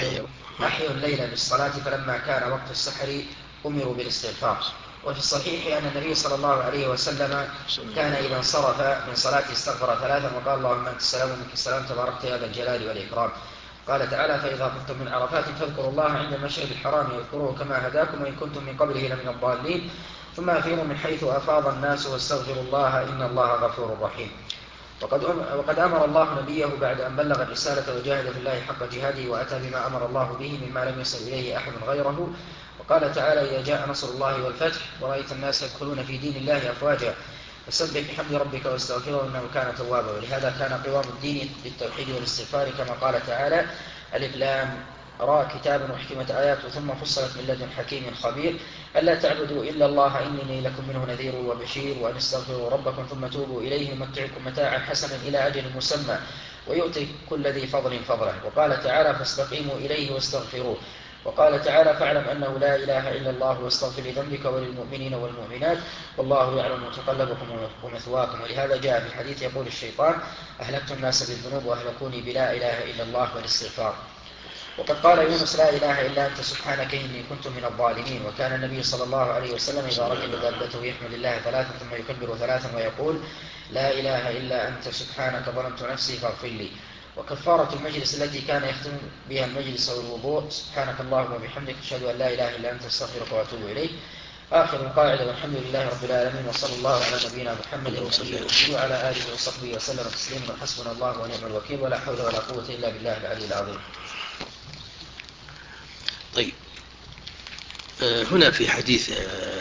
أحيوا الليل بالصلاة فلما كان وقت السحر أمروا بالاستغفار. وفي الصحيح أن النبي صلى الله عليه وسلم كان إذا انصرف من صلاته استغفر 3 وقال اللهم أنت السلام ومنك السلام تباركت يا ذا الجلال والإكرام. قال تعالى فإذا خفتم من عرفات فاذكروا الله عند المشعر الحرام يذكروه كما هداكم وإن كنتم من قبله لمن الضالين ثم أفيضوا من حيث أفاض الناس واستغفروا الله إن الله غفور رحيم. وقد أمر الله نبيه بعد أن بلغ الرسالة وجاهد في الله حق جهاده وأتى بما أمر الله به مما لم يصل إليه أحد غيره. وقال تعالى إذا جاء نصر الله والفتح ورأيت الناس يدخلون في دين الله أفواجا فسبح بحمد ربك واستغفره إنه كان توابا. ولهذا كان قوام الدين بالتوحيد والاستغفار كما قال تعالى ألف لام را كتاب أحكمت آياته ثم فصلت من لدن حكيم خبير ألا تعبدوا إلا الله إنني لكم منه نذير وبشير وأن استغفروا ربكم ثم توبوا إليه يمتعكم متاعا حسنا إلى أجل مسمى ويؤتي كل ذي فضل فضله. وقال تعالى فاستقيموا إليه واستغفروه. وقال تعالى فاعلم أنه لا إله إلا الله واستغفر لذنبك وللمؤمنين والمؤمنات والله يعلم متقلبكم ومثواكم. ولهذا جاء في الحديث يقول الشيطان أهلكت الناس بالذنوب وأهلكوني بلا إله إلا الله والاستغفار. وقد قال يونس لا إله إلا أنت سبحانك إني كنت من الظالمين. وكان النبي صلى الله عليه وسلم إذا ركب دابته يحمد الله 3 ثم يكبر 3 ويقول لا إله إلا أنت سبحانك ظلمت نفسي فاغفر لي. وكفارة المجلس التي كان يختم بها المجلس والوضوء سبحانك اللهم وبحمدك أشهد أن لا إله إلا أنت أستغفرك وأتوب إليك. آخر القاعدة والحمد لله رب العالمين وصلى الله على نبينا محمد وعلى آله وصحبه وسلم تسليما وحسبنا الله ونعم الوكيل ولا حول ولا قوة إلا بالله العلي العظيم.
طيب هنا في حديث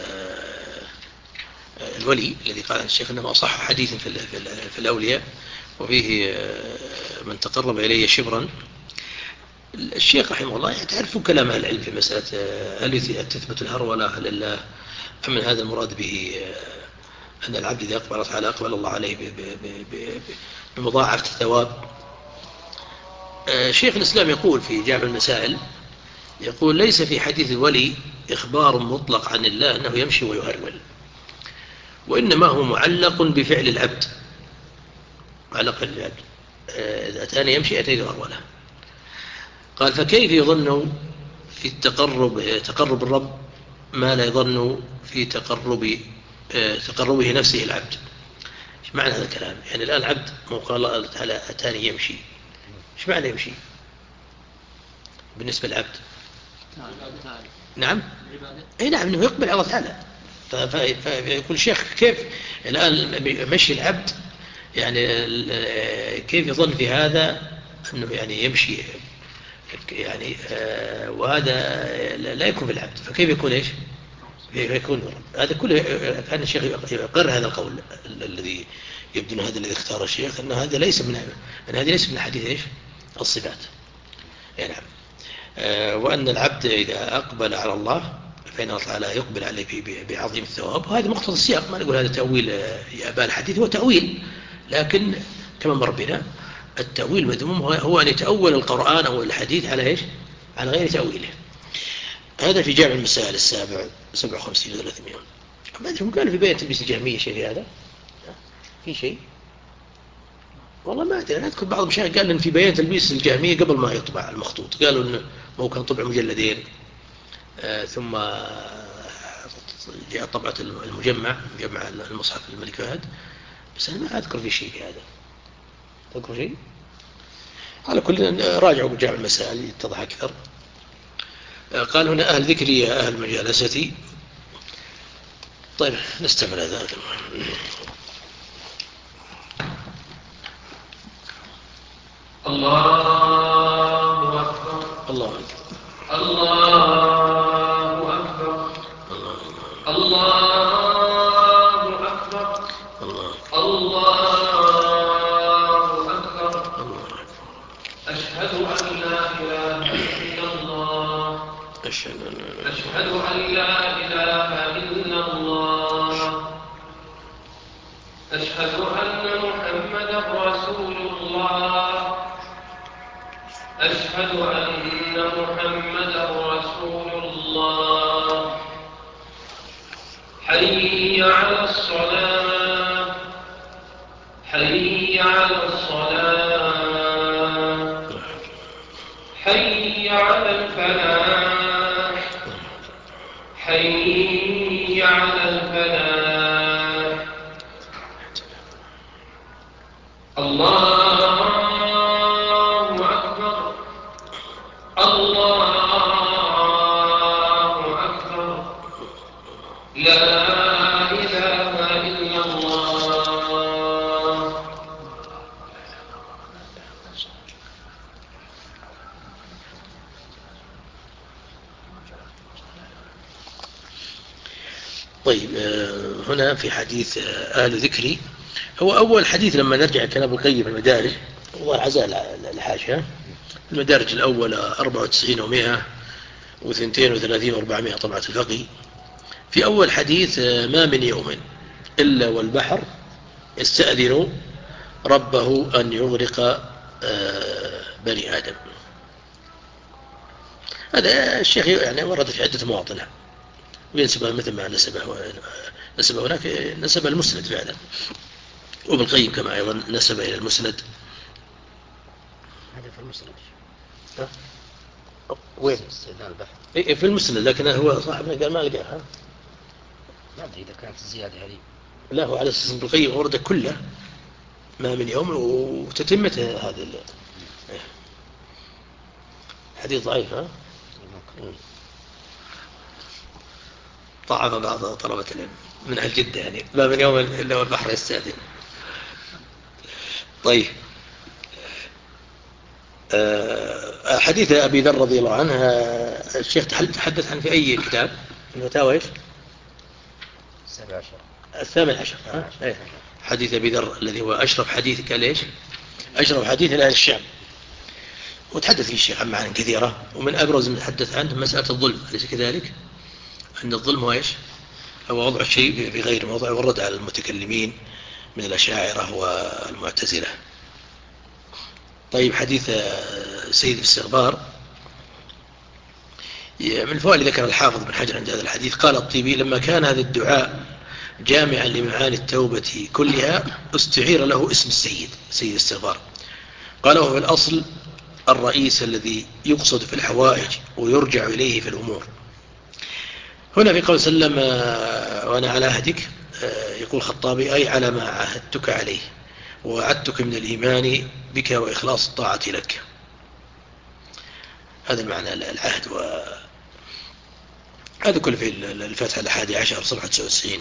الولي الذي قال الشيخ أنه أصح حديث في الأولياء وفيه من تقرب إليه شبرا. الشيخ رحمه الله تعرفوا كلام أهل العلم في مسألة هل تثبت الهرولة لله أم من هذا المراد به أن العبد إذا أقبل تعالى أقبل الله عليه بمضاعفة الثواب. شيخ الإسلام يقول في جامع المسائل يقول ليس في حديث الولي إخبار مطلق عن الله أنه يمشي ويهرول وإنما هو معلق بفعل العبد على الأقل إذا أتاني يمشي أتيت هروله. قال فكيف يظن في تقرب الرب ما لا يظن في تقربه نفسه العبد. ايش معنى هذا الكلام؟ يعني الآن العبد قال الله تعالى أتاني يمشي، ايش معنى يمشي بالنسبة للعبد؟ نعم اي نعم، انه يقبل على الله تعالى. فيقول الشيخ كيف الآن مشي العبد، يعني كيف يظن في هذا أنه يعني يمشي يعني وهذا لا يكون في العبد، فكيف يكون ايش؟ يكون الرب. هذا كله كان الشيخ يقر هذا القول الذي يبدو أن هذا الذي اختار الشيخ أن هذا ليس من حديث ايش؟ الصفات. يعني نعم. وأن العبد إذا أقبل على الله فإن الله تعالى يقبل عليه بعظيم الثواب، وهذا مقتضى السياق. ما نقول هذا تأويل يا أبا الحديث، هو تأويل، لكن كما مر بنا التأويل مذموم هو أن يتأول القرآن أو الحديث على إيش؟ على غير تأويله. هذا في جامع المسائل 57 و 300. ما أدري هم قالوا في بيان تلبيس الجهمية شيء في هذا؟ في شيء؟ والله ما أدري. أنا أذكر بعض المشايخ قال إن في بيان تلبيس الجهمية قبل ما يطبع المخطوط، قالوا إنه هو كان طبع مجلدين ثم جاء طبعة المجمع المصحف الملك فهد، بس أنا ما أذكر في شيء في هذا. تذكر شيء؟ على كل راجعوا بجامع المسائل يتضح أكثر. قال هنا أهل ذكري يا أهل مجالستي. طيب نستمر هذا.
الله أكبر
الله أكبر
الله أكبر الله أكبر الله أكبر. أشهد أن لا إله إلا الله. أشهد أن لا إله إلا الله. أشهد أن محمدا رسول الله. أشهد أن محمدا رسول الله. حي على الصلاة حي على الصلاة حي على الفلاح حي على الفلاح. الله أكبر الله أكبر. لا إله إلا الله.
طيب هنا في حديث أهل ذكري، هو أول حديث لما نرجع كلام القيم في المدارج، الله عزال الحاشية، المدارج الأول 94 و100 و32 و400 طبعة الفقه. في أول حديث ما من يوم إلا والبحر يستأذن ربه أن يغرق بني آدم. هذا الشيخ يعني ورد في عدة مواطن، وينسبه مثل ما نسبه هناك، نسب المسند فعلا، وبالقيم كما أيضا نسب إلى المسند.
هذا في المسند.
وين؟
استئذان البحر.
في المسند، لكن هو صاحبنا قال ما لقاها.
ما أدري إذا كانت الزيادة هذه.
لا، هو على أساس بالقيم ورد كله ما من يوم، وتتمة هذا حديث ضعيف. ضعف بعض طلبة العلم من أهل جدة، يعني ما من يوم إلا والبحر يستأذن. طيب حديث أبي ذر رضي الله عنه الشيخ تحدث عنه في أي كتاب؟ الفتاوى إيش؟ 17. حديث أبي ذر الذي هو أشرف حديث، قال إيش؟ أشرف حديث لأهل الشام. وتحدث فيه الشيخ عن معاني كثيرة، ومن أبرز ما تحدث عنه مسألة الظلم، أليس كذلك؟ أن الظلم هو إيش؟ هو وضع الشيء بغير موضع، والرد على المتكلمين من الأشاعرة والمعتزلة. طيب حديث سيد الاستغبار، من الفوائد ذكر الحافظ بن حجر عند هذا الحديث، قال الطيبي لما كان هذا الدعاء جامعا لمعاني التوبة كلها استعير له اسم السيد، سيد الاستغفار. قال وهو الأصل الرئيس الذي يقصد في الحوائج ويرجع إليه في الأمور. هنا في قول سلم وأنا على عهدك، يقول الخطابي أي على ما عهدتك عليه ووعدتك من الإيمان بك وإخلاص الطاعة لك. هذا المعنى العهد. هذا كله في الفتح 11 صفحة 99.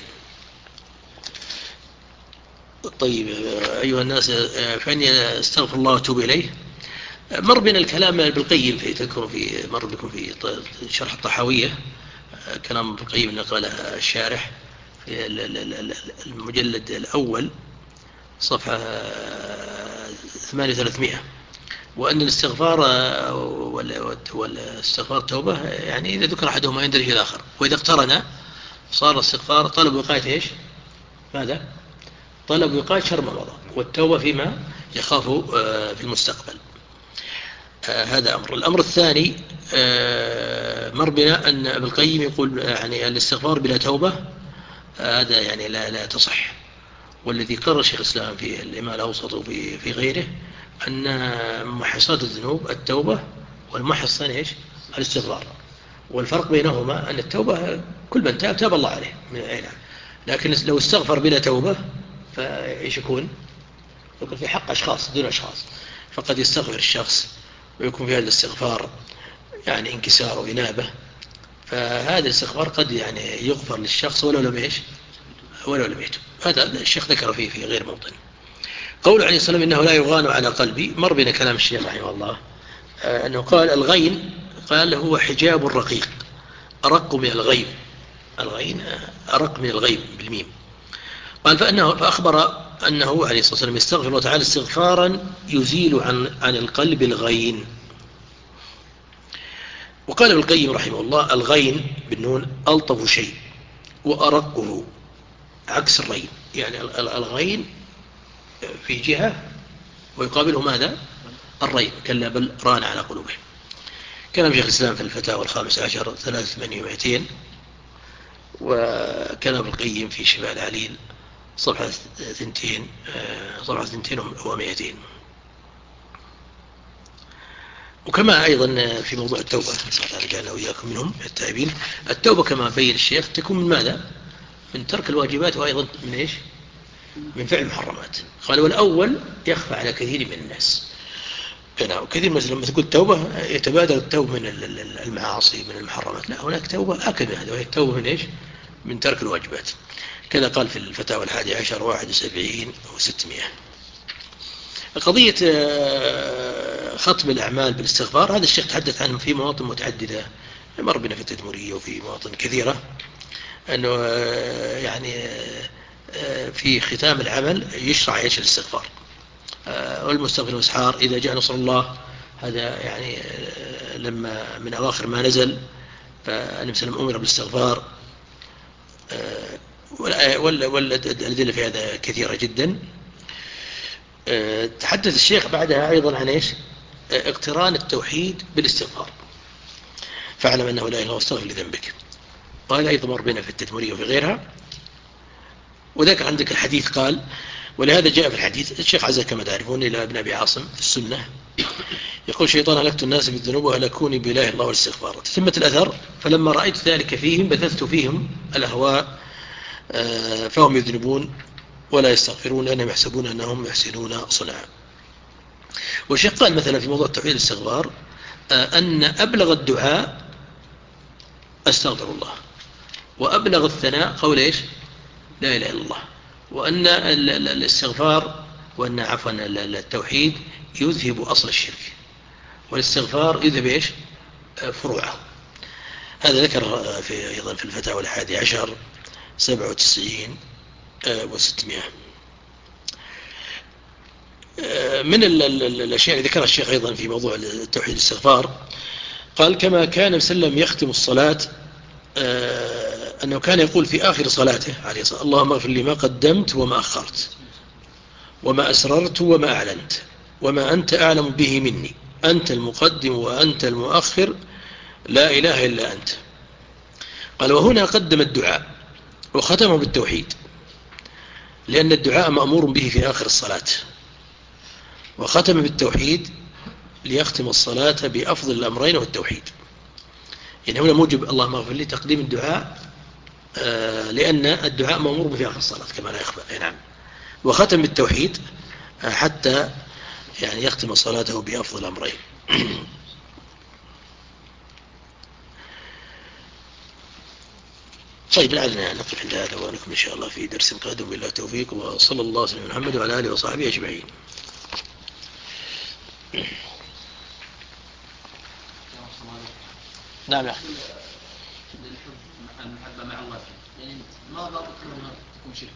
طيب أيها الناس فإني أستغفر الله وأتوب إليه. مر بنا الكلام بالقيم مر بكم في شرح الطحاوية كلام بالقيم نقله الشارح في المجلد الأول صفحة 800، وأن الاستغفار والاستغفار توبة، يعني إذا ذكر أحدهما يندرج الآخر، وإذا اقترن صار الاستغفار طلب وقاية إيش؟ ماذا؟ طلب وقاية شر ما مضى، والتوبة فيما يخاف في المستقبل. هذا أمر. الأمر الثاني مر بنا أن ابن القيم يقول يعني الاستغفار بلا توبة هذا يعني لا تصح. والذي قرر شيخ الإسلام في الإمام الأوسط وفي غيره أن محصات الذنوب التوبة، والمحص إيش؟ الاستغفار. والفرق بينهما أن التوبة كل من تاب الله عليه من العين، لكن لو استغفر بلا توبة فإيش يكون في حق أشخاص دون أشخاص. فقد يستغفر الشخص ويكون في هذا الاستغفار يعني انكسار وإنابة، فهذا الاستغفار قد يعني يغفر للشخص ولو لم يتوب. هذا الشيخ ذكر فيه في غير موطن. قول عليه الصلاة والسلام إنه لا يغان على قلبي، مر بنا كلام الشيخ رحمه الله أنه قال الغين قال هو حجاب الرقيق أرق من الغيب. الغين أرق من الغيب بالميم. قال فأخبر أنه عليه الصلاة والسلام يستغفر الله تعالى استغفارا يزيل عن القلب الغين. وقال ابن القيم رحمه الله الغين بالنون ألطف شيء وأرقه عكس الرين، يعني الغين في جهة ويقابله ماذا؟ الرين. كلا بل ران على قلوبهم. كلام شيخ الإسلام في الفتاوى 15 382، وكلام ابن القيم في شفاء العليل صفحة 200 و200. وكما أيضا في موضوع التوبة رجعنا وإياكم منهم التائبين، التوبة كما بين الشيخ تكون من ماذا؟ من ترك الواجبات، وأيضا من إيش؟ من فعل المحرمات. قال والأول يخفى على كثير من الناس. وكثير مثلا لما تقول توبة يتبادر التوبة من المعاصي من المحرمات. لا، هناك توبة أكد من هذا، وهي التوبة من إيش؟ من ترك الواجبات. كذا قال في الفتاوى 11 71 و600. قضية ختم الأعمال بالاستغفار هذا الشيخ تحدث عنه في مواطن متعددة، مر بنا في التدمرية وفي مواطن كثيرة، أنه يعني في ختام العمل يشرع إيش؟ الاستغفار. والمستغفر والاسحار إذا جاء نصر الله، هذا يعني لما من أواخر ما نزل فالنبي صلى الله عليه وسلم أمر بالاستغفار. والأدلة في هذا كثيرة جدا. تحدث الشيخ بعدها أيضا عن إيش؟ اقتران التوحيد بالاستغفار. فاعلم أنه لا إله إلا الله واستغفر لذنبك. وهذا أيضا مر بنا في التدمرية وفي غيرها. وذاك عندك الحديث قال ولهذا جاء في الحديث الشيخ عزة كما تعرفون إلى ابن أبي عاصم في السنة يقول شيطان هلكت الناس بالذنوب وهلكوني بإله الله والاستغفار. تتمة الأثر فلما رأيت ذلك فيهم بثثت فيهم الأهواء فهم يذنبون ولا يستغفرون لأنهم يحسبون أنهم يحسنون صنعا. والشيخ قال مثلا في موضوع التوحيد الاستغفار أن أبلغ الدعاء أستغفر الله، وأبلغ الثناء قول إيش؟ لا إله إلا الله. وأن الاستغفار وأن عفوا التوحيد يذهب أصل الشرك، والاستغفار يذهب إيش؟ فروعه. هذا ذكر أيضا في الفتاوى 11 97 و600. من الأشياء اللي ذكرها الشيخ أيضا في موضوع التوحيد الاستغفار قال كما كان وسلم يختم الصلاة أنه كان يقول في آخر صلاته عليه الصلاة اللهم اغفر لي ما قدمت وما أخرت وما أسررت وما أعلنت وما أنت أعلم به مني أنت المقدم وأنت المؤخر لا إله إلا أنت. قال وهنا قدم الدعاء وختمه بالتوحيد لأن الدعاء مأمور به في آخر الصلاة، وختم بالتوحيد ليختم الصلاة بأفضل الأمرين والتوحيد. يعني هنا موجب اللهم اغفر لي تقديم الدعاء، لأن الدعاء مأمور به في آخر الصلاة كما لا يخفى. نعم. وختم بالتوحيد حتى يعني يختم صلاته بأفضل الأمرين. طيب لعلنا نقف عند هذا ونكمل إن شاء الله في درس قادم بالله التوفيق، وصلى الله وسلم على محمد وعلى آله وصحبه أجمعين. نعم يا أخي.
المحبة مع الله يعني ما ضابط أنها تكون شرك؟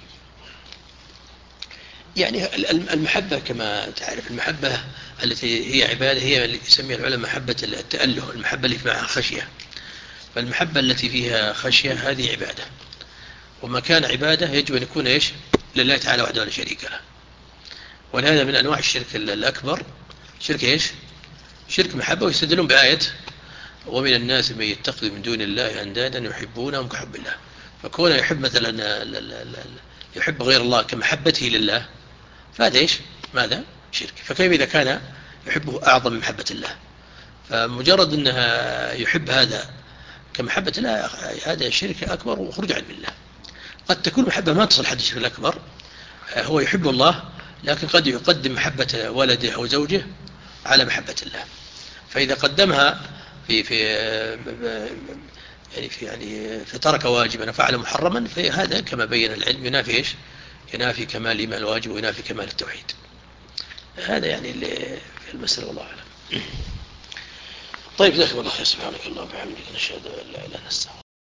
يعني المحبة كما تعرف، المحبة التي هي عبادة هي اللي يسميها العلماء محبة التأله، المحبة اللي معها خشية. فالمحبة التي فيها خشية هذه عبادة، وما كان عبادة يجب أن يكون إيش؟ لله تعالى وحده لا شريك له. ولهذا من أنواع الشرك الأكبر شرك إيش؟ شرك محبة. ويستدلون بآية ومن الناس من يتخذ من دون الله أندادا يحبونهم كحب الله. فكون يحب مثلا يحب غير الله كمحبته لله فهذا إيش؟ ماذا؟ شرك. فكيف إذا كان يحبه أعظم من محبة الله؟ فمجرد أنها يحب هذا كمحبة الله هذا شرك أكبر وخرج عن الله. قد تكون محبة ما تصل حد الشرك الأكبر، هو يحب الله لكن قد يقدم محبة ولده أو زوجه على محبة الله، فإذا قدمها في ترك واجبا وفعل محرما فهذا كما بين العلم ينافي إيش؟ ينافي كمال الإيمان الواجب وينافي كمال التوحيد. هذا يعني اللي في المسألة والله أعلم. طيب جزاكم الله خير. سبحانك اللهم وبحمدك نشهد أن لا إله إلا أنت.